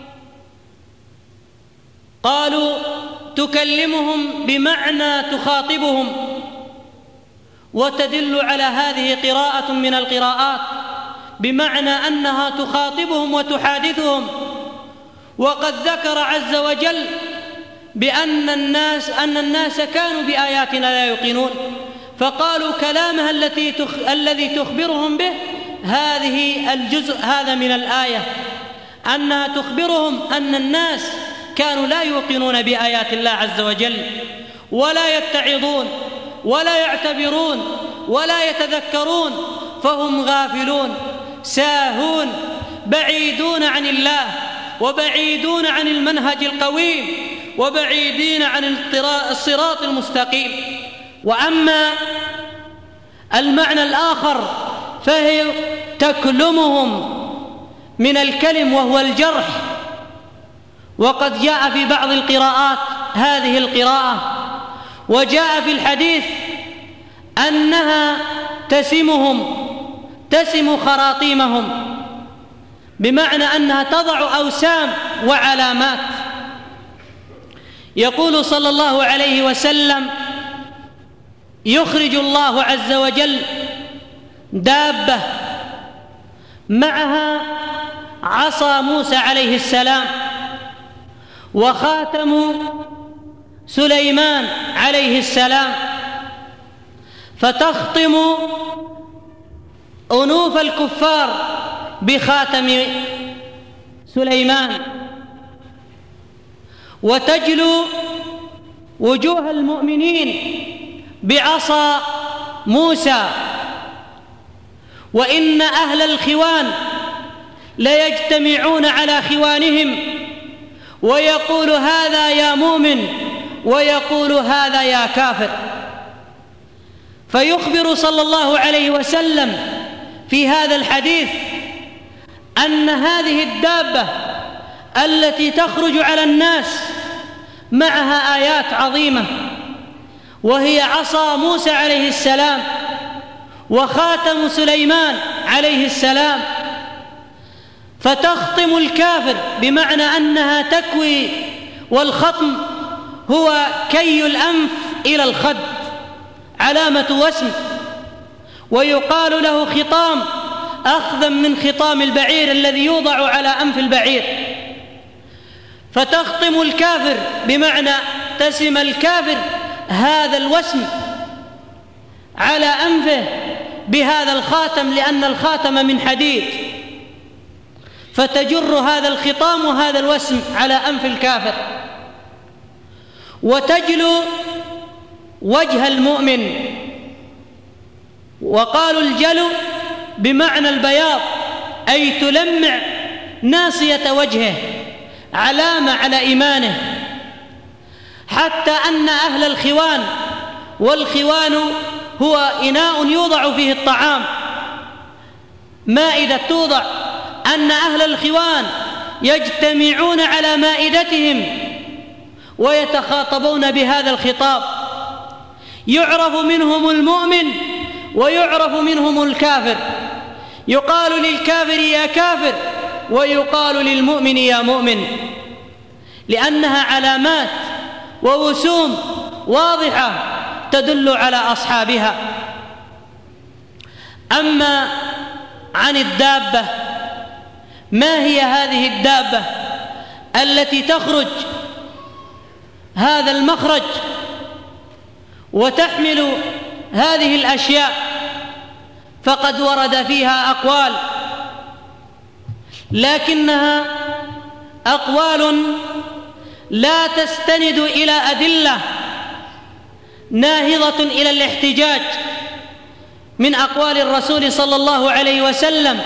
قالوا تكلمهم بمعنى تخاطبهم، وتدل على هذه قراءة من القراءات بمعنى أنها تخاطبهم وتحادثهم. وقد ذكر عز وجل بأن الناس أن الناس كانوا بآياتنا لا يوقنون، فقالوا كلامها التي تخ... الذي تخبرهم به هذه الجزء هذا من الآية، أنها تخبرهم أن الناس كانوا لا يوقنون بآيات الله عز وجل، ولا يتعظون ولا يعتبرون ولا يتذكرون فهم غافلون ساهون بعيدون عن الله وبعيدون عن المنهج القويم وبعيدين عن الصراط المستقيم. وأما المعنى الآخر فهي تكلمهم من الكلم وهو الجرح، وقد جاء في بعض القراءات هذه القراءة، وجاء في الحديث أنها تسمهم تسم خراطيمهم، بمعنى أنها تضع أوسام وعلامات. يقول صلى الله عليه وسلم: يخرج الله عز وجل دابة معها عصا موسى عليه السلام وخاتم سليمان عليه السلام، فتخطم أنوف الكفار بخاتم سليمان، وتجلو وجوه المؤمنين بعصا موسى. وإن أهل الخوان ليجتمعون على خوانهم، ويقول هذا يا مؤمن ويقول هذا يا كافر. فيخبر صلى الله عليه وسلم في هذا الحديث أن هذه الدابة التي تخرج على الناس معها آيات عظيمة، وهي عصا موسى عليه السلام وخاتم سليمان عليه السلام، فتخطم الكافر، بمعنى أنها تكوي، والخطم هو كي الأنف إلى الخد، علامة وسم، ويقال له خطام أخذا من خطام البعير الذي يوضع على أنف البعير. فتخطم الكافر بمعنى تسم الكافر هذا الوسم على أنفه بهذا الخاتم، لأن الخاتم من حديد، فتجر هذا الخطام وهذا الوسم على أنف الكافر. وتجلو وجه المؤمن، وقالوا الجلو بمعنى البياض، أي تلمع ناصية وجهه، علامة على إيمانه، حتى أن أهل الخوان، والخوان هو إناء يوضع فيه الطعام، مائدة توضع، أن أهل الخوان يجتمعون على مائدتهم ويتخاطبون بهذا الخطاب، يعرف منهم المؤمن ويعرف منهم الكافر، يقال للكافر يا كافر ويقال للمؤمن يا مؤمن، لأنها علامات ووسوم واضحة تدل على أصحابها. أما عن الدابة، ما هي هذه الدابة التي تخرج هذا المخرج وتحمل هذه الأشياء؟ فقد ورد فيها أقوال، لكنها أقوال لا تستند إلى أدلة ناهضة إلى الاحتجاج من أقوال الرسول صلى الله عليه وسلم،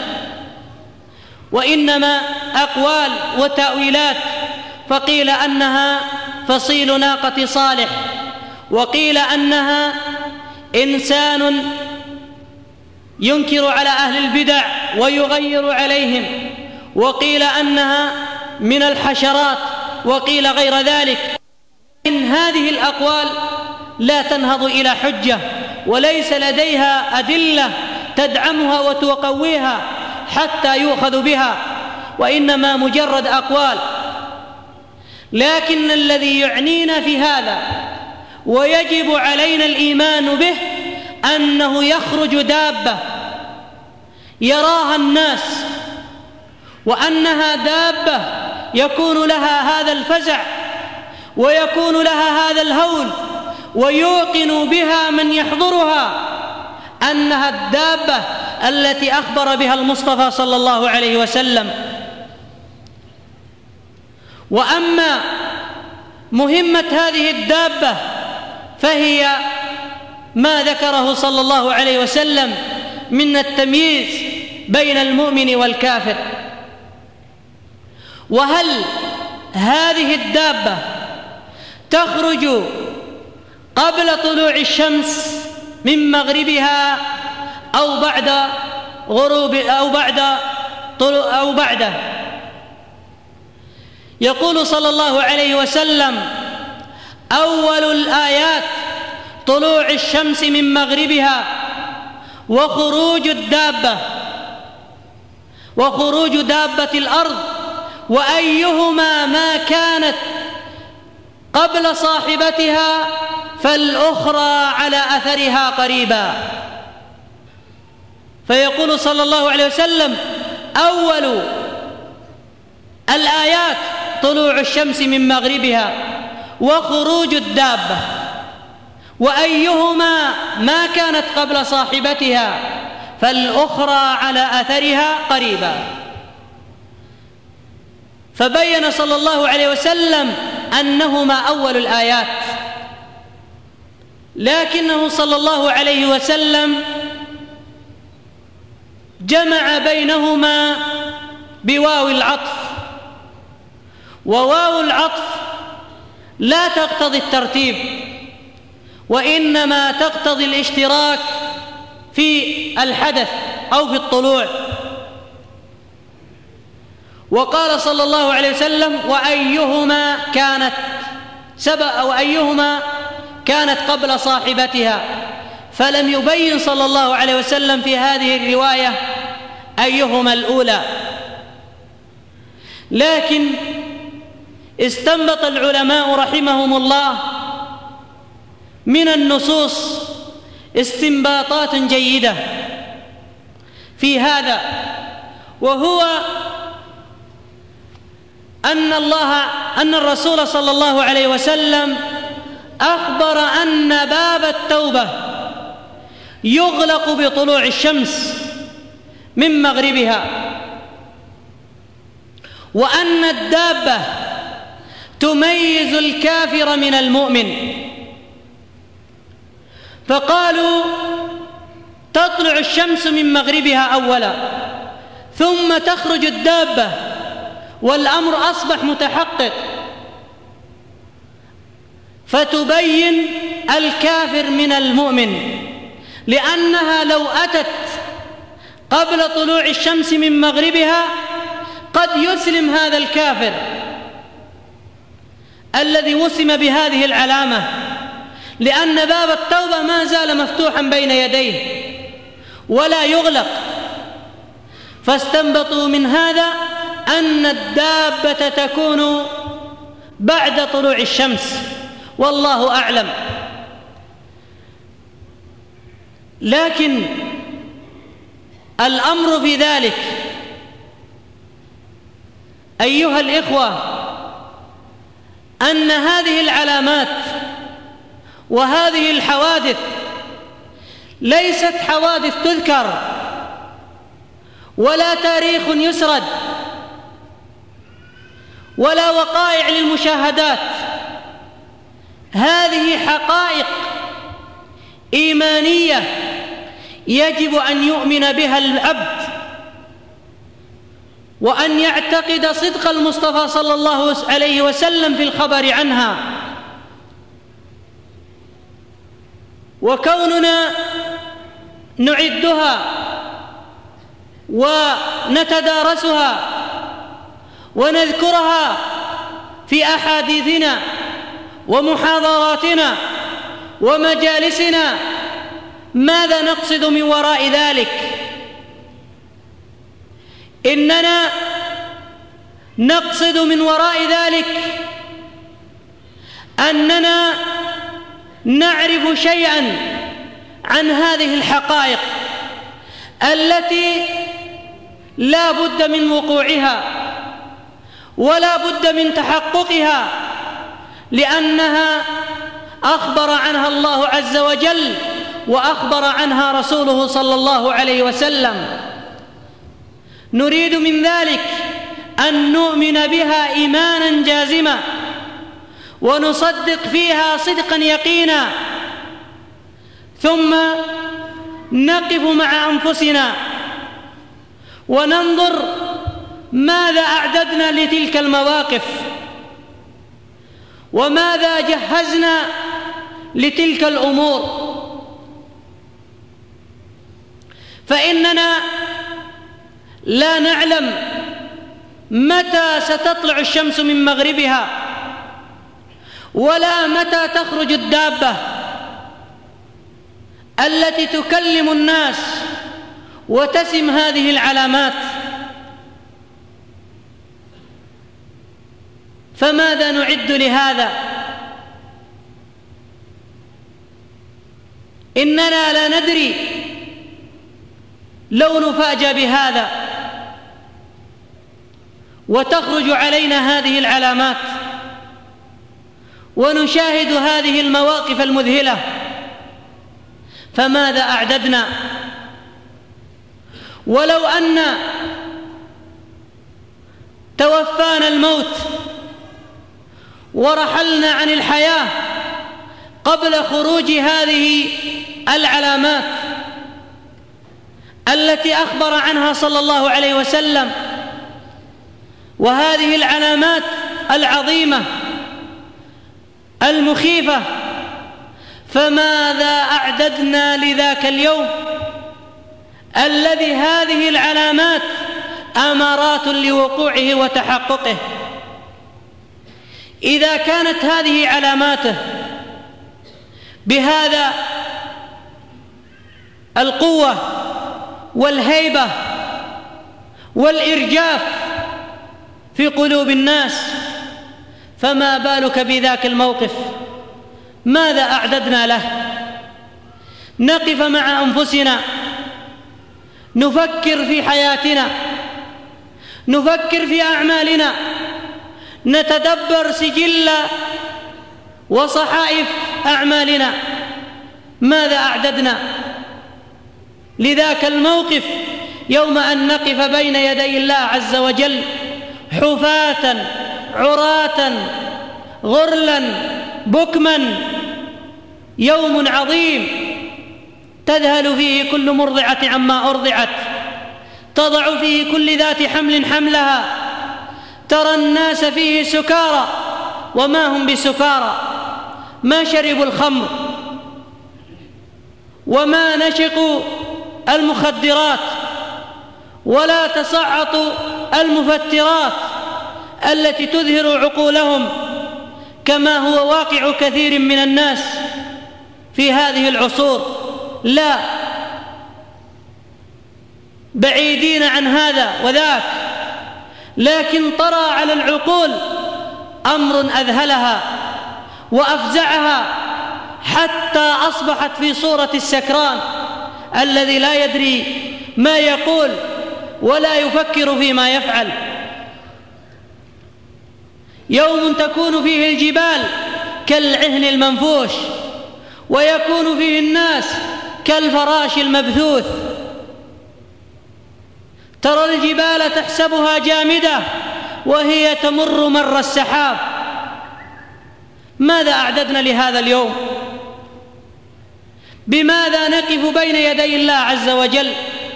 وإنما أقوال وتأويلات. فقيل أنها فصيل ناقة صالح، وقيل أنها إنسان ينكر على أهل البدع ويغير عليهم، وقيل أنها من الحشرات، وقيل غير ذلك. إن هذه الأقوال لا تنهض إلى حجة، وليس لديها أدلة تدعمها وتقويها حتى يؤخذ بها، وإنما مجرد أقوال. لكن الذي يعنينا في هذا ويجب علينا الإيمان به أنه يخرج دابة يراها الناس، وأنها دابة يكون لها هذا الفزع ويكون لها هذا الهول، ويوقن بها من يحضرها أنها الدابة التي أخبر بها المصطفى صلى الله عليه وسلم. وأما مهمة هذه الدابة فهي ما ذكره صلى الله عليه وسلم من التمييز بين المؤمن والكافر. وهل هذه الدابة تخرج قبل طلوع الشمس من مغربها أو بعد غروب أو بعد طلوع أو بعده؟ يقول صلى الله عليه وسلم: أول الآيات طلوع الشمس من مغربها وخروج الدابة وخروج دابة الأرض، وأيهما ما كانت قبل صاحبتها فالأخرى على أثرها قريبا. فيقول صلى الله عليه وسلم: أول الآيات طلوع الشمس من مغربها وخروج الدابة، وأيهما ما كانت قبل صاحبتها فالأخرى على أثرها قريبا. فبين صلى الله عليه وسلم أنهما أول الآيات، لكنه صلى الله عليه وسلم جمع بينهما بواو العطف، وواو العطف لا تقتضي الترتيب، وإنما تقتضي الاشتراك في الحدث أو في الطلوع. وقال صلى الله عليه وسلم: وأيهما كانت سبأ أو أيهما كانت قبل صاحبتها، فلم يبين صلى الله عليه وسلم في هذه الرواية أيهما الأولى. لكن استنبط العلماء رحمهم الله من النصوص استنباطات جيدة في هذا، وهو أن الله أن الرسول صلى الله عليه وسلم أخبر أن باب التوبة يغلق بطلوع الشمس من مغربها، وأن الدابة تميز الكافر من المؤمن. فقالوا: تطلع الشمس من مغربها أولا ثم تخرج الدابة، والأمر أصبح متحقق، فتبين الكافر من المؤمن، لأنها لو أتت قبل طلوع الشمس من مغربها قد يسلم هذا الكافر الذي وسم بهذه العلامة، لأن باب التوبة ما زال مفتوحا بين يديه ولا يغلق. فاستنبطوا من هذا أن الدابة تكون بعد طلوع الشمس، والله أعلم. لكن الأمر في ذلك أيها الإخوة أن هذه العلامات وهذه الحوادث ليست حوادث تذكر ولا تاريخ يسرد ولا وقائع للمشاهدات، هذه حقائق إيمانية يجب أن يؤمن بها العبد، وأن يعتقد صدق المصطفى صلى الله عليه وسلم في الخبر عنها. وكوننا نعدها ونتدارسها ونذكرها في أحاديثنا ومحاضراتنا ومجالسنا، ماذا نقصد من وراء ذلك؟ إننا نقصد من وراء ذلك أننا نعرف شيئا عن هذه الحقائق التي لا بد من وقوعها ولا بد من تحققها، لأنها أخبر عنها الله عز وجل وأخبر عنها رسوله صلى الله عليه وسلم. نريد من ذلك أن نؤمن بها إيمانا جازما ونصدق فيها صدقا يقينا، ثم نقف مع أنفسنا وننظر ماذا أعددنا لتلك المواقف وماذا جهزنا لتلك الأمور، فإننا لا نعلم متى ستطلع الشمس من مغربها ولا متى تخرج الدابة التي تكلم الناس وتسم هذه العلامات. فماذا نعد لهذا؟ إننا لا ندري لو نفاجأ بهذا وتخرج علينا هذه العلامات ونشاهد هذه المواقف المذهلة، فماذا أعددنا؟ ولو أن توفانا الموت ورحلنا عن الحياة قبل خروج هذه العلامات التي أخبر عنها صلى الله عليه وسلم، وهذه العلامات العظيمة المخيفة، فماذا أعددنا لذاك اليوم الذي هذه العلامات أمارات لوقوعه وتحققه؟ إذا كانت هذه علاماته بهذا القوة والهيبة والإرجاف في قلوب الناس، فما بالك بذاك الموقف؟ ماذا أعددنا له؟ نقف مع أنفسنا، نفكر في حياتنا، نفكر في أعمالنا، نتدبر سجل وصحائف أعمالنا، ماذا أعددنا لذاك الموقف يوم أن نقف بين يدي الله عز وجل حفاة عراة غرلا بكما، يوم عظيم تذهل فيه كل مرضعة عما أرضعت، تضع فيه كل ذات حمل حملها، ترى الناس فيه سكارى وما هم بسكارى، ما شربوا الخمر وما نشقوا المخدرات ولا تصعطوا المفترات التي تذهل عقولهم كما هو واقع كثير من الناس في هذه العصور. لا، بعيدين عن هذا وذاك، لكن طرى على العقول أمر أذهلها وأفزعها حتى أصبحت في صورة السكران الذي لا يدري ما يقول ولا يفكر فيما يفعل. يوم تكون فيه الجبال كالعهن المنفوش ويكون فيه الناس كالفراش المبثوث، ترى الجبال تحسبها جامدة وهي تمر مر السحاب. ماذا أعددنا لهذا اليوم؟ بماذا نقف بين يدي الله عز وجل؟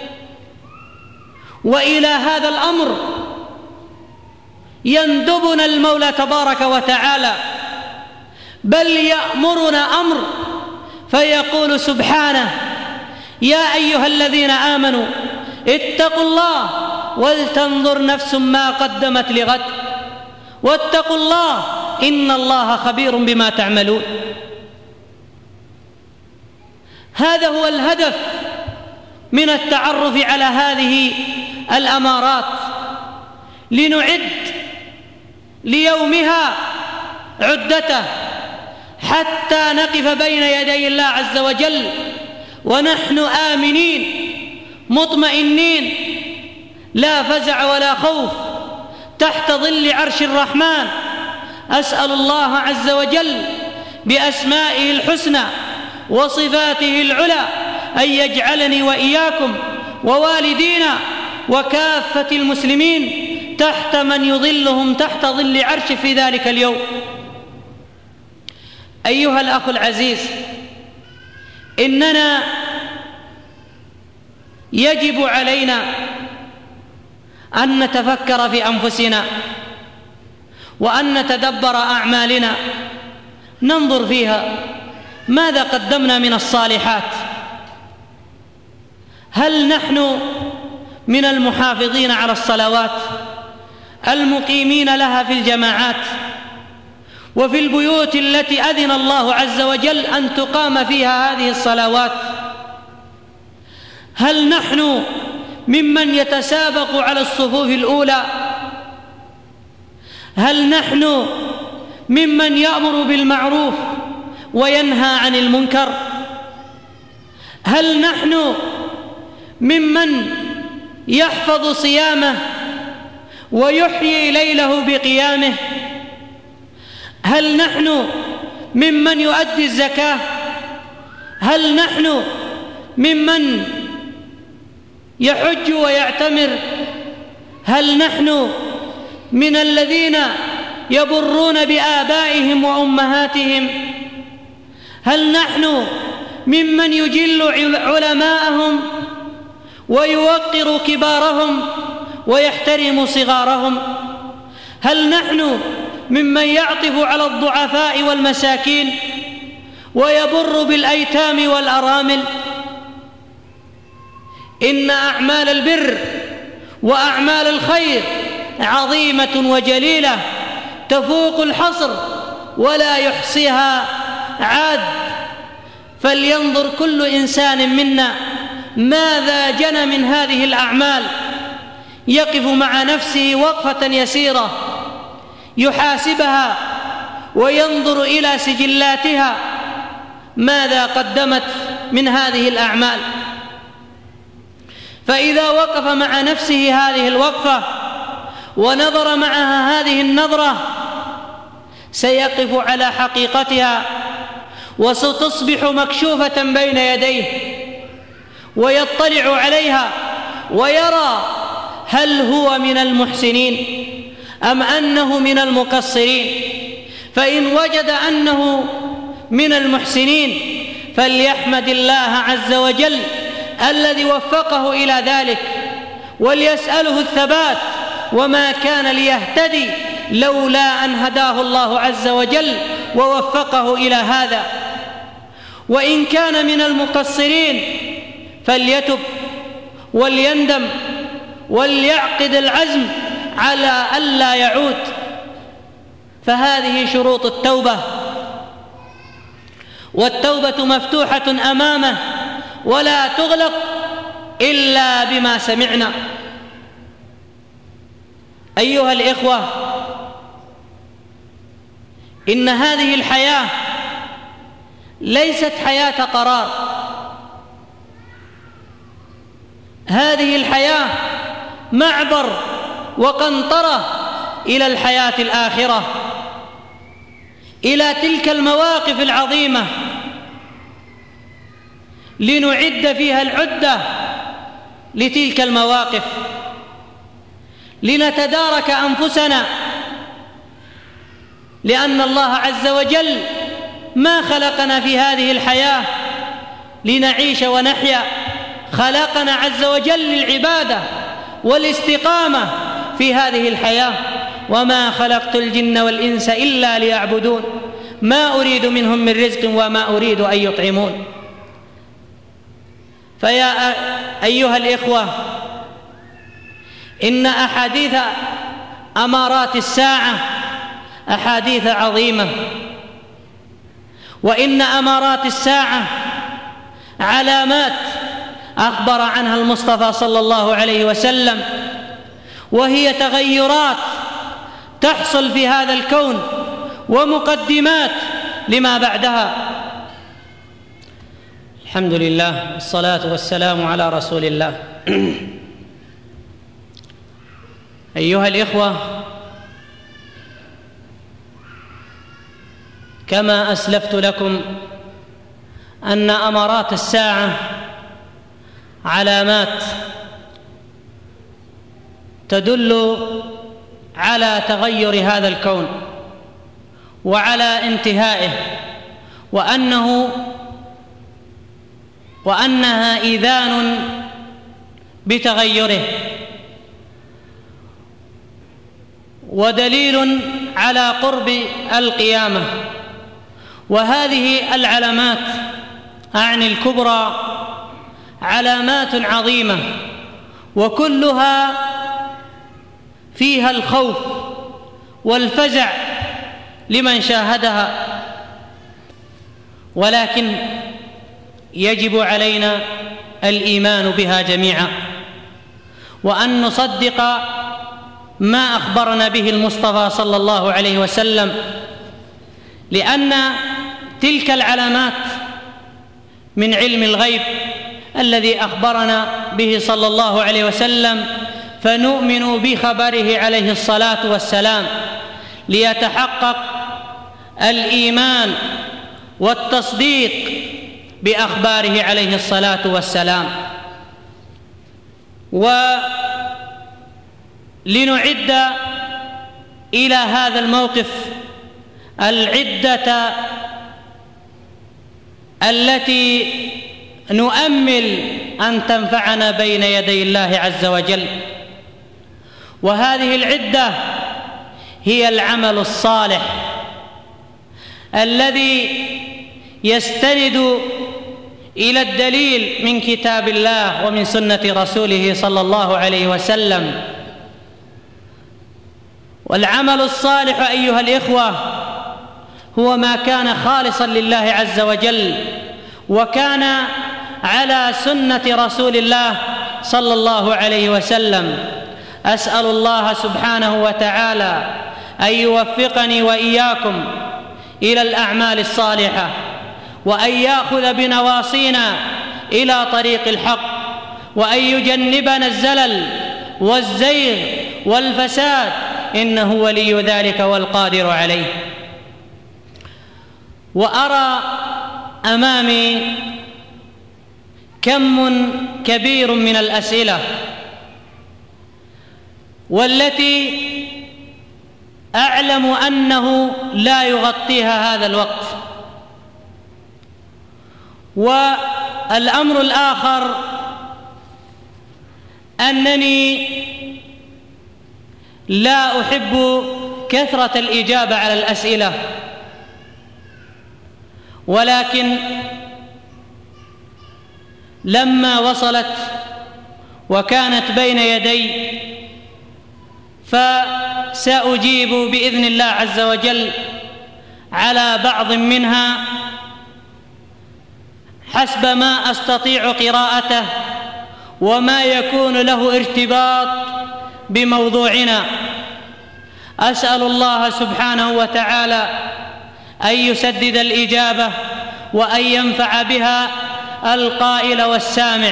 وإلى هذا الأمر يندبنا المولى تبارك وتعالى، بل يأمرنا أمر فيقول سبحانه: يا أيها الذين آمنوا اتقوا الله ولتنظر نفس ما قدمت لغد واتقوا الله إن الله خبير بما تعملون. هذا هو الهدف من التعرف على هذه الأمارات، لنعد ليومها عدته حتى نقف بين يدي الله عز وجل ونحن آمنين مطمئنين، لا فزع ولا خوف، تحت ظل عرش الرحمن. أسأل الله عز وجل بأسمائه الحسنى وصفاته العلى أن يجعلني وإياكم ووالدينا وكافة المسلمين تحت من يظلهم تحت ظل عرشه في ذلك اليوم. أيها الأخ العزيز، إننا يجب علينا أن نتفكر في أنفسنا وأن نتدبر أعمالنا، ننظر فيها ماذا قدمنا من الصالحات. هل نحن من المحافظين على الصلوات، المقيمين لها في الجماعات وفي البيوت التي أذن الله عز وجل أن تقام فيها هذه الصلوات؟ هل نحن ممن يتسابق على الصفوف الأولى؟ هل نحن ممن يأمر بالمعروف وينهى عن المنكر؟ هل نحن ممن يحفظ صيامه ويحيي ليله بقيامه؟ هل نحن ممن يؤدي الزكاة؟ هل نحن ممن يحج ويعتمر؟ هل نحن من الذين يبرون بآبائهم وأمهاتهم؟ هل نحن ممن يجل علماءهم ويوقر كبارهم ويحترم صغارهم؟ هل نحن ممن يعطف على الضعفاء والمساكين ويبر بالأيتام والأرامل؟ إن أعمال البر وأعمال الخير عظيمة وجليلة تفوق الحصر ولا يحصيها عاد، فلينظر كل إنسان منا ماذا جنى من هذه الأعمال، يقف مع نفسه وقفة يسيرة يحاسبها وينظر إلى سجلاتها ماذا قدمت من هذه الأعمال. فإذا وقف مع نفسه هذه الوقفة ونظر معها هذه النظرة سيقف على حقيقتها وستصبح مكشوفة بين يديه ويطلع عليها ويرى هل هو من المحسنين أم أنه من المقصرين. فإن وجد أنه من المحسنين فليحمد الله عز وجل الذي وفقه إلى ذلك وليسأله الثبات، وما كان ليهتدي لولا أن هداه الله عز وجل ووفقه إلى هذا. وإن كان من المقصرين فليتب وليندم وليعقد العزم على ألا يعود. فهذه شروط التوبة، والتوبة مفتوحة أمامه ولا تغلق إلا بما سمعنا. أيها الإخوة، إن هذه الحياة ليست حياة قرار، هذه الحياة معبر وقنطرة إلى الحياة الآخرة، إلى تلك المواقف العظيمة لنعد فيها العدة لتلك المواقف، لنتدارك أنفسنا، لأن الله عز وجل ما خلقنا في هذه الحياة لنعيش ونحيا، خلقنا عز وجل للعبادة والاستقامة في هذه الحياة. وما خلقت الجن والإنس إلا ليعبدون ما أريد منهم من رزق وما أريد أن يطعمون. فيا أيها الإخوة، إن أحاديث أمارات الساعة أحاديث عظيمة، وإن أمارات الساعة علامات أخبر عنها المصطفى صلى الله عليه وسلم، وهي تغيرات تحصل في هذا الكون ومقدمات لما بعدها. الحمد لله والصلاة والسلام على رسول الله. أيها الإخوة، كما أسلفت لكم أن أمارات الساعة علامات تدل على تغير هذا الكون وعلى انتهائه، وأنه وأنها إذان بتغيره، ودليل على قرب القيامة. وهذه العلامات أعني الكبرى علامات عظيمة، وكلها فيها الخوف والفزع لمن شاهدها، ولكن يجب علينا الإيمان بها جميعا، وأن نصدق ما أخبرنا به المصطفى صلى الله عليه وسلم، لأن تلك العلامات من علم الغيب الذي أخبرنا به صلى الله عليه وسلم، فنؤمن بخبره عليه الصلاة والسلام ليتحقق الإيمان والتصديق بأخباره عليه الصلاة والسلام. ولنعد إلى هذا الموقف العدة التي نؤمل أن تنفعنا بين يدي الله عز وجل، وهذه العدة هي العمل الصالح الذي يستند إلى الدليل من كتاب الله ومن سنة رسوله صلى الله عليه وسلم. والعمل الصالح أيها الإخوة هو ما كان خالصا لله عز وجل، وكان على سنة رسول الله صلى الله عليه وسلم. أسأل الله سبحانه وتعالى أن يوفقني وإياكم إلى الأعمال الصالحة، وأن يأخذ بنواصينا إلى طريق الحق، وأن يجنبنا الزلل والزيغ والفساد، إنه ولي ذلك والقادر عليه. وأرى أمامي كم كبير من الأسئلة، والتي أعلم أنه لا يغطيها هذا الوقت. والأمر الآخر أنني لا أحب كثرة الإجابة على الأسئلة، ولكن لما وصلت وكانت بين يدي فسأجيب بإذن الله عز وجل على بعض منها حسب ما أستطيع قراءته وما يكون له ارتباط بموضوعنا. أسأل الله سبحانه وتعالى أن يسدد الإجابة وأن ينفع بها القائل والسامع.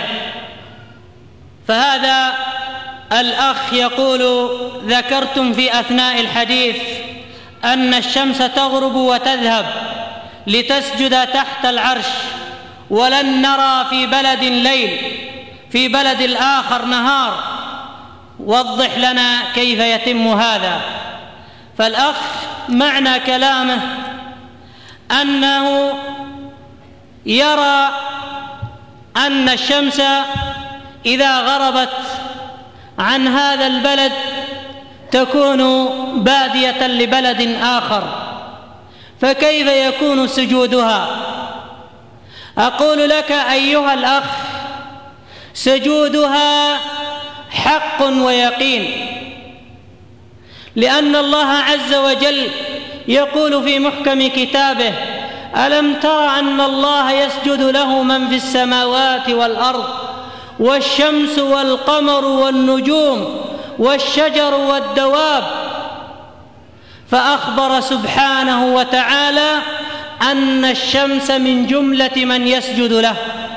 فهذا الأخ يقول: ذكرتم في أثناء الحديث أن الشمس تغرب وتذهب لتسجد تحت العرش، ولن نرى في بلد ليل، في بلد الآخر نهار، وضح لنا كيف يتم هذا. فالأخ معنى كلامه أنه يرى أن الشمس إذا غربت عن هذا البلد تكون بادية لبلد آخر، فكيف يكون سجودها؟ أقول لك أيها الأخ: سجودها حق ويقين، لأن الله عز وجل يقول في محكم كتابه: ألم تر أن الله يسجد له من في السماوات والأرض والشمس والقمر والنجوم والشجر والدواب. فأخبر سبحانه وتعالى أن الشمس من جملة من يسجد له،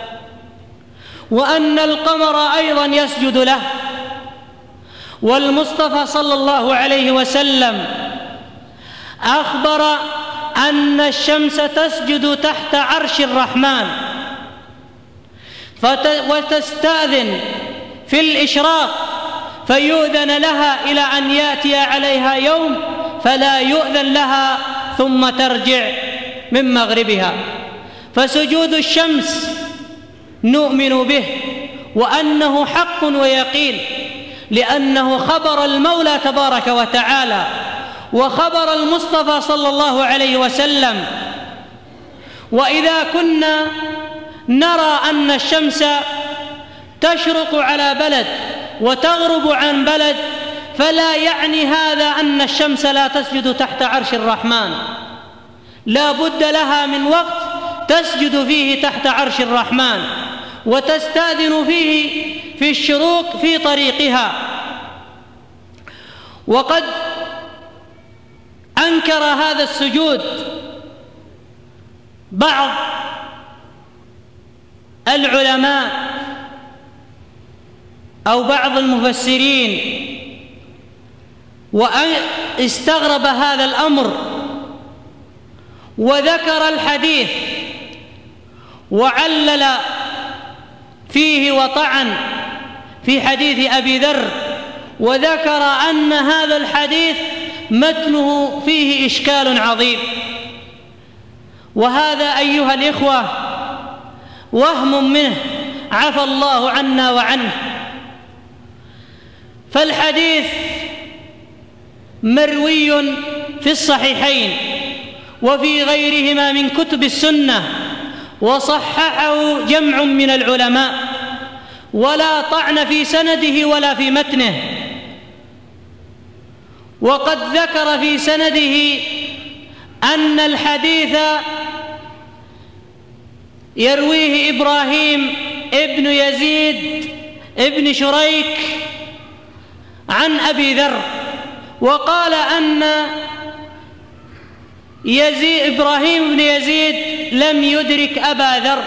وأن القمر أيضا يسجد له. والمصطفى صلى الله عليه وسلم أخبر أن الشمس تسجد تحت عرش الرحمن وتستأذن في الإشراق، فيؤذن لها إلى أن يأتي عليها يوم فلا يؤذن لها ثم ترجع من مغربها. فسجود الشمس نؤمن به وأنه حق ويقين، لأنه خبر المولى تبارك وتعالى وخبر المصطفى صلى الله عليه وسلم. وإذا كنا نرى أن الشمس تشرق على بلد وتغرب عن بلد، فلا يعني هذا أن الشمس لا تسجد تحت عرش الرحمن، لا بد لها من وقت تسجد فيه تحت عرش الرحمن وتستأذن فيه في الشروق في طريقها. وقد أنكر هذا السجود بعض العلماء أو بعض المفسرين، واستغرب هذا الأمر وذكر الحديث وعلل فيه وطعن في حديث أبي ذر، وذكر أن هذا الحديث متنه فيه إشكال عظيم. وهذا أيها الإخوة وهم منه، عفى الله عنا وعنه. فالحديث مروي في الصحيحين وفي غيرهما من كتب السنة، وصححه جمع من العلماء، ولا طعن في سنده ولا في متنه. وقد ذكر في سنده أن الحديث يرويه إبراهيم ابن يزيد ابن شريك عن أبي ذر، وقال أن يزيد إبراهيم بن يزيد لم يدرك أبا ذر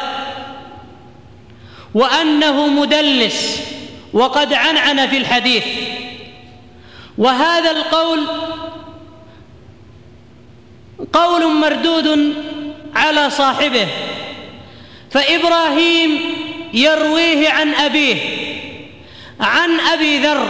وأنه مدلس وقد عنعن في الحديث. وهذا القول قول مردود على صاحبه، فإبراهيم يرويه عن أبيه عن أبي ذر،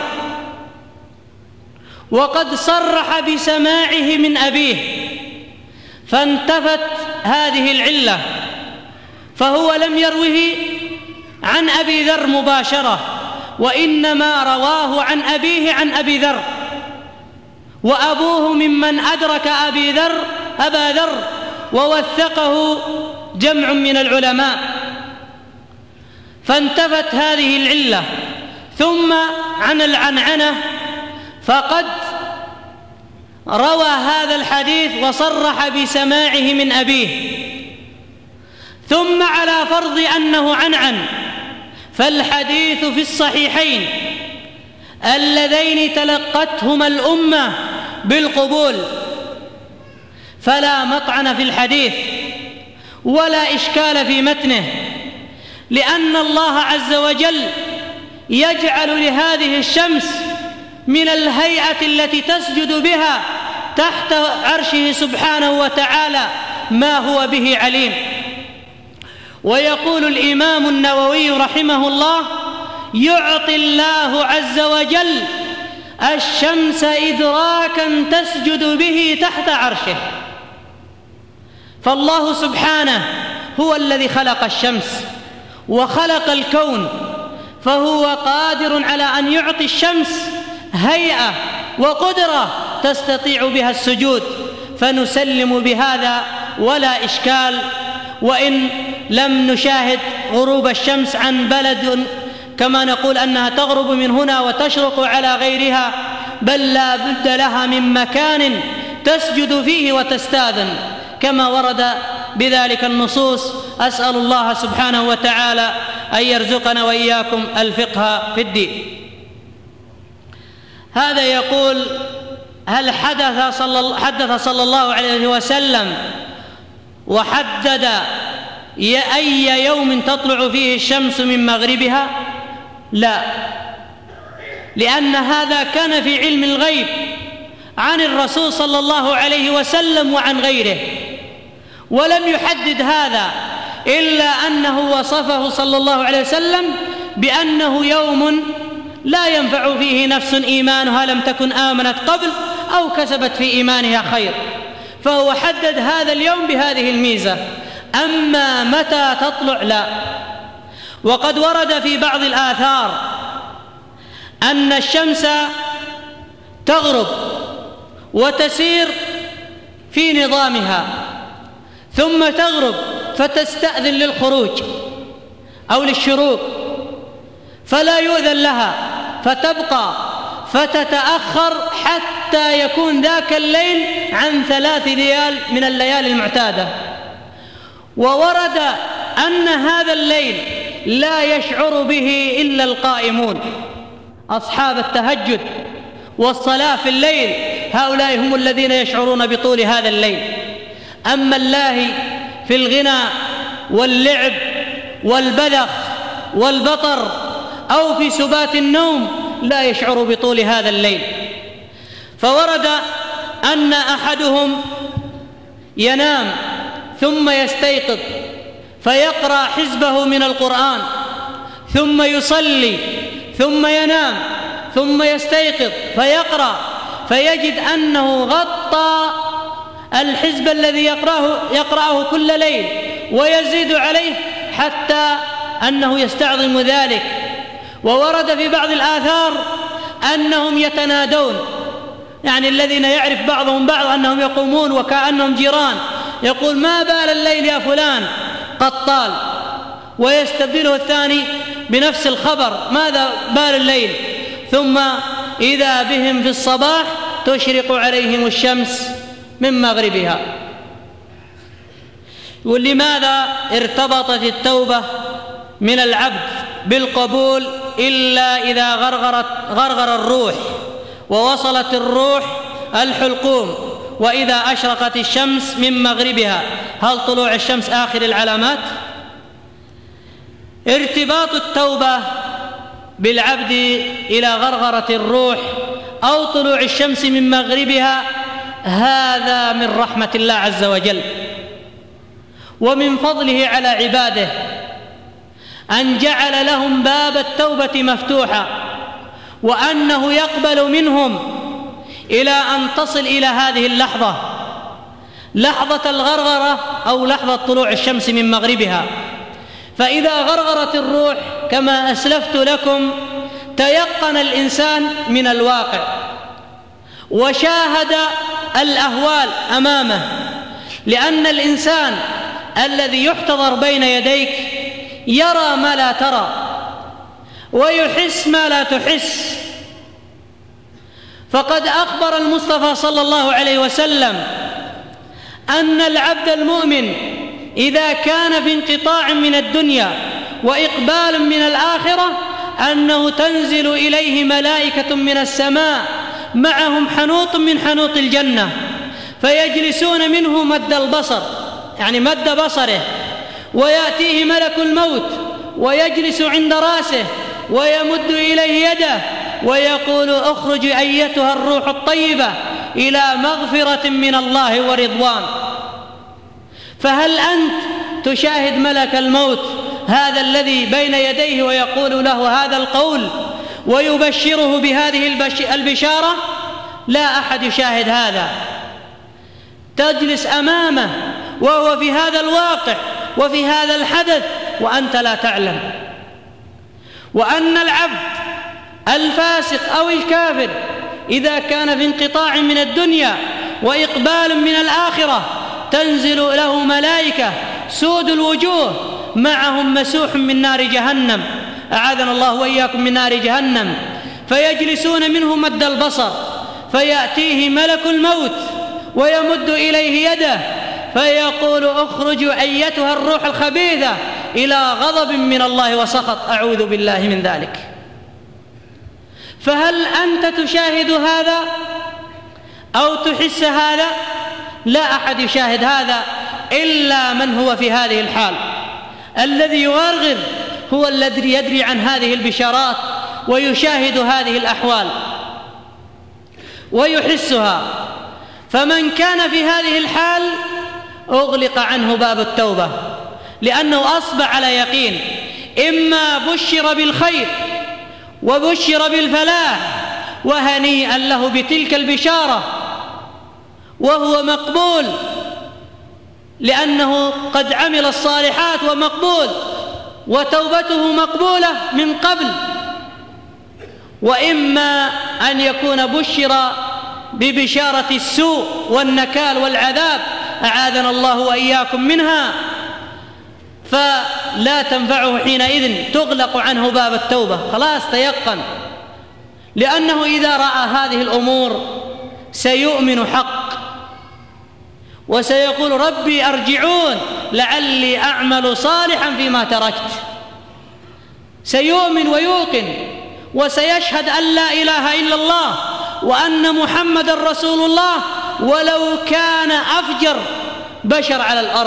وقد صرح بسماعه من أبيه، فانتفت هذه العلة، فهو لم يروه عن أبي ذر مباشرة، وإنما رواه عن أبيه عن أبي ذر، وأبوه ممن أدرك أبي ذر أبا ذر ووثقه جمع من العلماء، فانتفت هذه العلة. ثم عن العنعنة، فقد روى هذا الحديث وصرح بسماعه من أبيه، ثم على فرض أنه عنعن، فالحديث في الصحيحين اللذين تلقتهما الأمة بالقبول، فلا مطعن في الحديث ولا إشكال في متنه، لأن الله عز وجل يجعل لهذه الشمس من الهيئة التي تسجد بها تحت عرشه سبحانه وتعالى ما هو به عليم. ويقول الإمام النووي رحمه الله: يعطي الله عز وجل الشمس إدراكا تسجد به تحت عرشه. فالله سبحانه هو الذي خلق الشمس وخلق الكون، فهو قادر على أن يعطي الشمس هيئة وقدرة تستطيع بها السجود، فنسلم بهذا ولا إشكال. وإن لم نشاهد غروب الشمس عن بلد كما نقول أنها تغرب من هنا وتشرق على غيرها، بل لا بد لها من مكان تسجد فيه وتستاذن كما ورد بذلك النصوص. أسأل الله سبحانه وتعالى أن يرزقنا وإياكم الفقه في الدين. هذا يقول: هل حدث صلى, حدث صلى الله عليه وسلم وحدد أي يوم تطلع فيه الشمس من مغربها؟ لا، لأن هذا كان في علم الغيب عن الرسول صلى الله عليه وسلم وعن غيره، ولم يحدد هذا إلا أنه وصفه صلى الله عليه وسلم بأنه يوم لا ينفع فيه نفس إيمانها لم تكن آمنت قبل أو كسبت في إيمانها خير، فهو حدد هذا اليوم بهذه الميزة. أما متى تطلع لا. وقد ورد في بعض الآثار أن الشمس تغرب وتسير في نظامها ثم تغرب فتستأذن للخروج أو للشروق فلا يؤذن لها فتبقى فتتأخر حتى يكون ذاك الليل عن ثلاث ليال من الليالي المعتادة. وورد أن هذا الليل لا يشعر به إلا القائمون أصحاب التهجد والصلاة في الليل، هؤلاء هم الذين يشعرون بطول هذا الليل. أما اللاهي في الغنى واللعب والبذخ والبطر أو في سبات النوم لا يشعر بطول هذا الليل. فورد أن أحدهم ينام ثم يستيقظ فيقرأ حزبه من القرآن ثم يصلي ثم ينام ثم يستيقظ فيقرأ فيجد أنه غطى الحزب الذي يقرأه, يقرأه كل ليل ويزيد عليه حتى أنه يستعظم ذلك. وورد في بعض الآثار أنهم يتنادون، يعني الذين يعرف بعضهم بعض أنهم يقومون وكأنهم جيران، يقول ما بال الليل يا فلان قد طال، ويستبدله الثاني بنفس الخبر ماذا بال الليل، ثم إذا بهم في الصباح تشرق عليهم الشمس من مغربها. ولماذا ارتبطت التوبة من العبد بالقبول إلا إذا غرغرت غرغر الروح ووصلت الروح الحلقوم وإذا أشرقت الشمس من مغربها؟ هل طلوع الشمس آخر العلامات؟ ارتباط التوبة بالعبد إلى غرغرة الروح أو طلوع الشمس من مغربها هذا من رحمة الله عز وجل ومن فضله على عباده أن جعل لهم باب التوبة مفتوحا، وأنه يقبل منهم إلى أن تصل إلى هذه اللحظة، لحظة الغرغرة أو لحظة طلوع الشمس من مغربها. فإذا غرغرت الروح كما أسلفت لكم تيقن الإنسان من الواقع وشاهد الأهوال أمامه، لأن الإنسان الذي يحتضر بين يديك يرى ما لا ترى ويحس ما لا تحس. فقد أخبر المصطفى صلى الله عليه وسلم أن العبد المؤمن إذا كان في انقطاع من الدنيا وإقبال من الآخرة أنه تنزل إليه ملائكة من السماء معهم حنوط من حنوط الجنة فيجلسون منه مد البصر، يعني مد بصره، ويأتيه ملك الموت ويجلس عند رأسه ويمد إليه يده ويقول اخرج أيتها الروح الطيبة إلى مغفرة من الله ورضوان. فهل أنت تشاهد ملك الموت هذا الذي بين يديه ويقول له هذا القول ويبشره بهذه البشارة؟ لا أحد يشاهد هذا. تجلس أمامه وهو في هذا الواقع وفي هذا الحدث وأنت لا تعلم. وأن العبد الفاسق أو الكافر إذا كان في انقطاع من الدنيا وإقبال من الآخرة تنزل له ملائكة سود الوجوه معهم مسوح من نار جهنم، أعاذنا الله وإياكم من نار جهنم، فيجلسون منه مد البصر فيأتيه ملك الموت ويمد إليه يده فيقول اخرج أيتها الروح الخبيثة إلى غضب من الله وسخط، أعوذ بالله من ذلك. فهل أنت تشاهد هذا أو تحس هذا؟ لا أحد يشاهد هذا إلا من هو في هذه الحال. الذي يغرغر هو الذي يدري عن هذه البشارات ويشاهد هذه الأحوال ويحسها. فمن كان في هذه الحال أغلق عنه باب التوبة، لأنه أصبح على يقين، إما بشر بالخير وبشر بالفلاح وهنيئا له بتلك البشارة وهو مقبول لأنه قد عمل الصالحات ومقبول، وتوبته مقبولة من قبل، وإما أن يكون بشر ببشارة السوء والنكال والعذاب، أعاذنا الله وإياكم منها، فلا تنفعه حينئذ، تغلق عنه باب التوبة، خلاص تيقن، لأنه إذا رأى هذه الأمور سيؤمن حق وسيقول ربي أرجعون لعلي أعمل صالحا فيما تركت، سيؤمن ويوقن وسيشهد أن لا إله إلا الله وأن محمد رسول الله، ولو كان أفجر بشر على الأرض،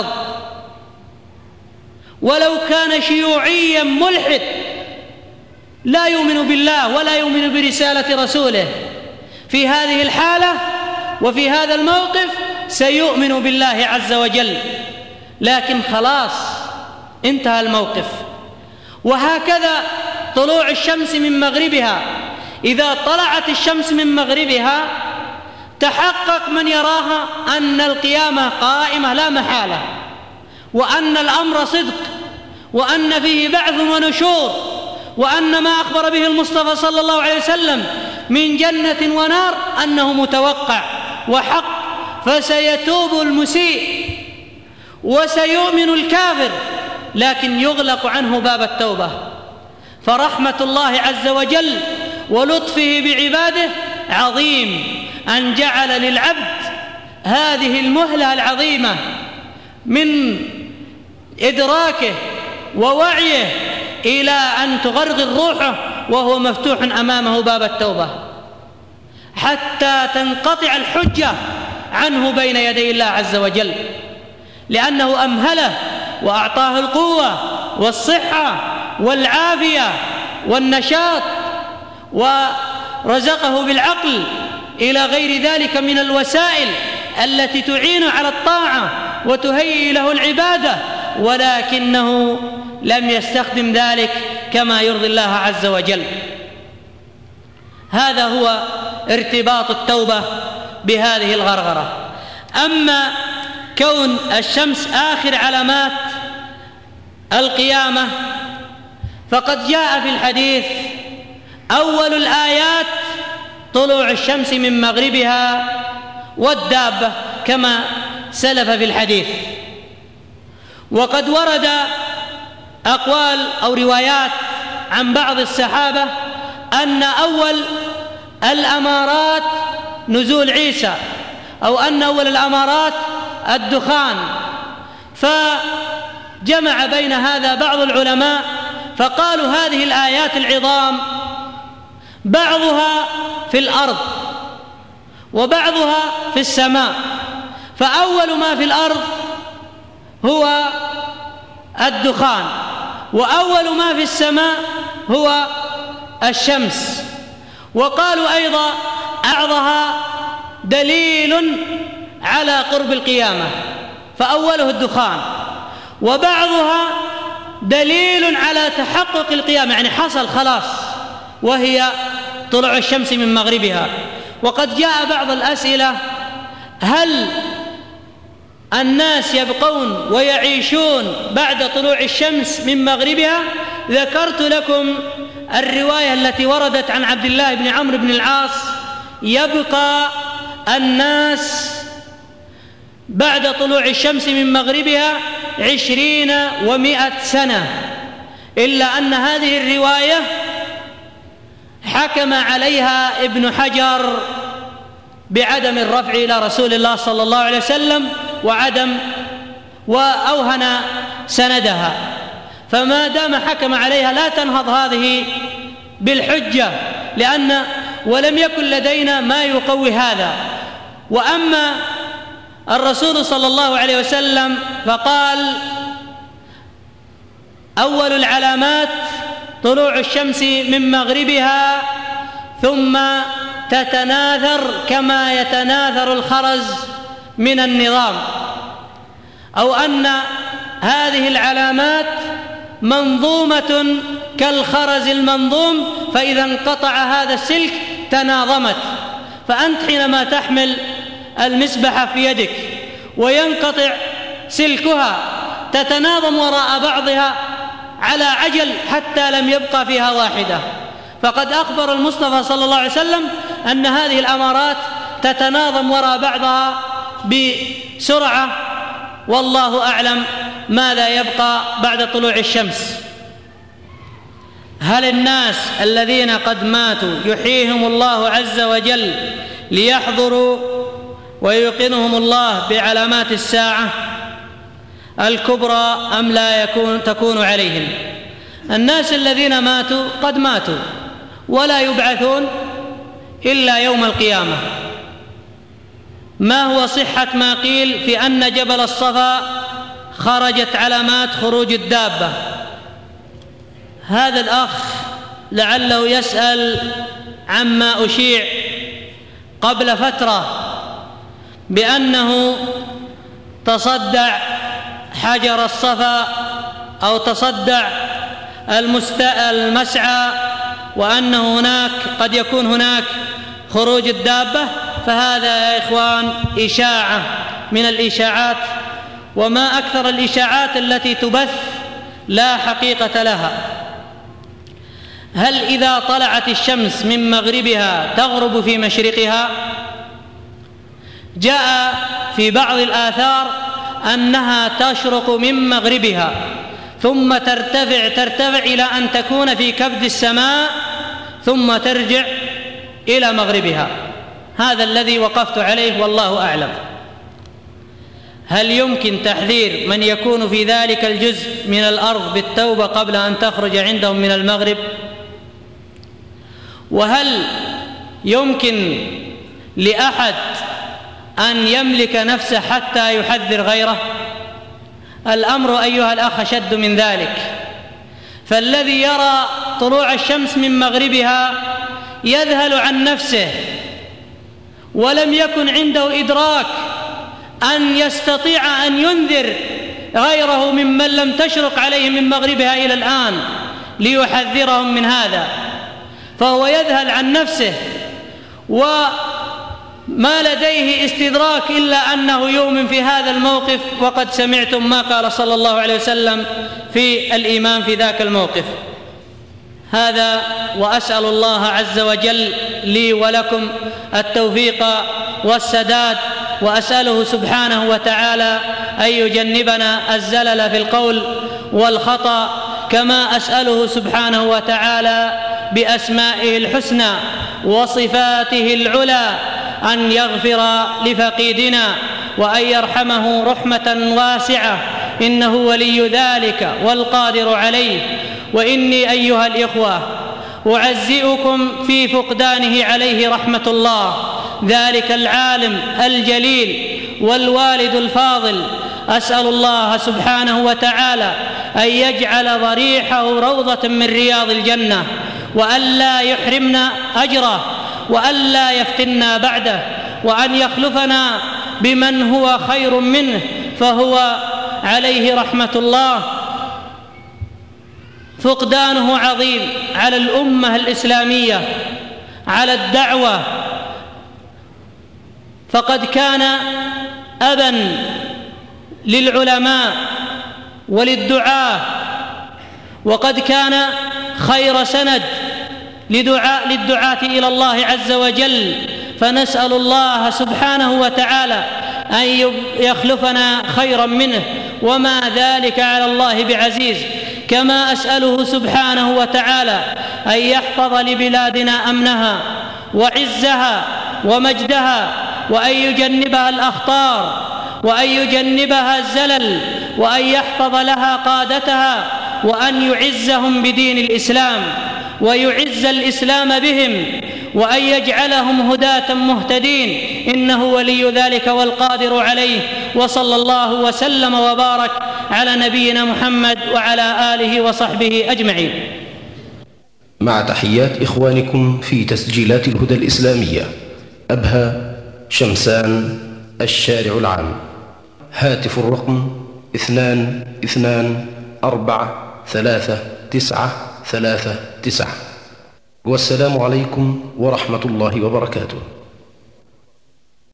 ولو كان شيوعيا ملحد لا يؤمن بالله ولا يؤمن برسالة رسوله، في هذه الحالة وفي هذا الموقف سيؤمن بالله عز وجل، لكن خلاص انتهى الموقف. وهكذا طلوع الشمس من مغربها، إذا طلعت الشمس من مغربها تحقق من يراها أن القيامة قائمة لا محالة، وأن الأمر صدق، وأن فيه بعث ونشور، وأن ما أخبر به المصطفى صلى الله عليه وسلم من جنة ونار أنه متوقع وحق، فسيتوب المسيء وسيؤمن الكافر، لكن يغلق عنه باب التوبة. فرحمة الله عز وجل ولطفه بعباده عظيم، أن جعل للعبد هذه المهلة العظيمة من إدراكه ووعيه إلى أن تغرغر روحه وهو مفتوح أمامه باب التوبة، حتى تنقطع الحجة عنه بين يدي الله عز وجل، لأنه أمهله وأعطاه القوة والصحة والعافية والنشاط، ورزقه بالعقل إلى غير ذلك من الوسائل التي تعين على الطاعة وتهيئ له العبادة، ولكنه لم يستخدم ذلك كما يرضي الله عز وجل. هذا هو ارتباط التوبة بهذه الغرغرة. أما كون الشمس آخر علامات القيامة فقد جاء في الحديث أول الآيات طلوع الشمس من مغربها والدابة كما سلف في الحديث. وقد ورد أقوال أو روايات عن بعض الصحابة أن أول الأمارات نزول عيسى، أو أن أول الأمارات الدخان، فجمع بين هذا بعض العلماء فقالوا هذه الآيات العظام بعضها في الأرض وبعضها في السماء، فأول ما في الأرض هو الدخان، وأول ما في السماء هو الشمس. وقالوا أيضا أعظها دليل على قرب القيامة، فأوله الدخان، وبعضها دليل على تحقق القيامة، يعني حصل خلاص، وهي طلوع الشمس من مغربها. وقد جاء بعض الأسئلة: هل الناس يبقون ويعيشون بعد طلوع الشمس من مغربها؟ ذكرت لكم الرواية التي وردت عن عبد الله بن عمرو بن العاص: يبقى الناس بعد طلوع الشمس من مغربها عشرين ومائة سنة، إلا أن هذه الرواية حكم عليها ابن حجر بعدم الرفع إلى رسول الله صلى الله عليه وسلم وعدم وأوهن سندها، فما دام حكم عليها لا تنهض هذه بالحجة، لأن ولم يكن لدينا ما يقوي هذا. وأما الرسول صلى الله عليه وسلم فقال: أول العلامات طلوع الشمس من مغربها ثم تتناثر كما يتناثر الخرز من النظام، أو أن هذه العلامات منظومة كالخرز المنظوم، فإذا انقطع هذا السلك تناظمت، فأنت حينما تحمل المسبحة في يدك وينقطع سلكها تتناظم وراء بعضها على عجل حتى لم يبقى فيها واحدة. فقد أخبر المصطفى صلى الله عليه وسلم أن هذه الأمارات تتناظم وراء بعضها بسرعة، والله أعلم ماذا يبقى بعد طلوع الشمس. هل الناس الذين قد ماتوا يحييهم الله عز وجل ليحضروا ويوقنهم الله بعلامات الساعة الكبرى أم لا يكون تكون عليهم؟ الناس الذين ماتوا قد ماتوا ولا يبعثون إلا يوم القيامة. ما هو صحة ما قيل في أن جبل الصفا خرجت علامات خروج الدابة؟ هذا الأخ لعله يسأل عما أشيع قبل فترة بأنه تصدع حجر الصفا أو تصدع المسعى، وأن هناك قد يكون هناك خروج الدابة. فهذا يا إخوان إشاعة من الإشاعات، وما أكثر الإشاعات التي تبث لا حقيقة لها. هل إذا طلعت الشمس من مغربها تغرب في مشرقها؟ جاء في بعض الآثار أنها تشرق من مغربها ثم ترتفع ترتفع إلى أن تكون في كبد السماء ثم ترجع إلى مغربها. هذا الذي وقفت عليه والله أعلم. هل يمكن تحذير من يكون في ذلك الجزء من الأرض بالتوبة قبل أن تخرج عندهم من المغرب؟ وهل يمكن لأحد أن يملك نفسه حتى يحذر غيره؟ الأمر أيها الأخ أشد من ذلك. فالذي يرى طلوع الشمس من مغربها يذهل عن نفسه ولم يكن عنده إدراك أن يستطيع أن ينذر غيره ممن لم تشرق عليه من مغربها إلى الآن ليحذرهم من هذا، فهو يذهل عن نفسه وما لديه استدراك إلا أنه يؤمن في هذا الموقف، وقد سمعتم ما قال صلى الله عليه وسلم في الإيمان في ذاك الموقف. هذا وأسأل الله عز وجل لي ولكم التوفيق والسداد، وأسأله سبحانه وتعالى أن يجنبنا الزلل في القول والخطأ، كما أسأله سبحانه وتعالى بأسمائه الحسنى وصفاته العلى أن يغفر لفقيدنا وأن يرحمه رحمة واسعة، إنه ولي ذلك والقادر عليه. وإني أيها الإخوة أعزئكم في فقدانه عليه رحمة الله، ذلك العالم الجليل والوالد الفاضل. أسأل الله سبحانه وتعالى أن يجعل ضريحه روضة من رياض الجنة، وألا يحرمنا أجره، وألا يفتنا بعده، وأن يخلفنا بمن هو خير منه، فهو عليه رحمة الله. فقدانه عظيم على الأمة الإسلامية، على الدعوة، فقد كان أبا للعلماء وللدعاة، وقد كان خير سند لدعاء للدعاة إلى الله عز وجل. فنسأل الله سبحانه وتعالى أن يخلفنا خيرا منه، وما ذلك على الله بعزيز. كما أسأله سبحانه وتعالى أن يحفظ لبلادنا أمنها وعزها ومجدها، وأن يجنبها الأخطار، وأن يجنبها الزلل، وأن يحفظ لها قادتها، وأن يعزهم بدين الإسلام ويعز الإسلام بهم، وأن يجعلهم هداة مهتدين، إنه ولي ذلك والقادر عليه. وصلى الله وسلم وبارك على نبينا محمد وعلى آله وصحبه أجمعين. مع تحيات إخوانكم في تسجيلات الهدى الإسلامية، أبها شمسان، الشارع العام. هاتف الرقم اثنان اثنان أربعة ثلاثة تسعة ثلاثة تسعة. والسلام عليكم ورحمة الله وبركاته.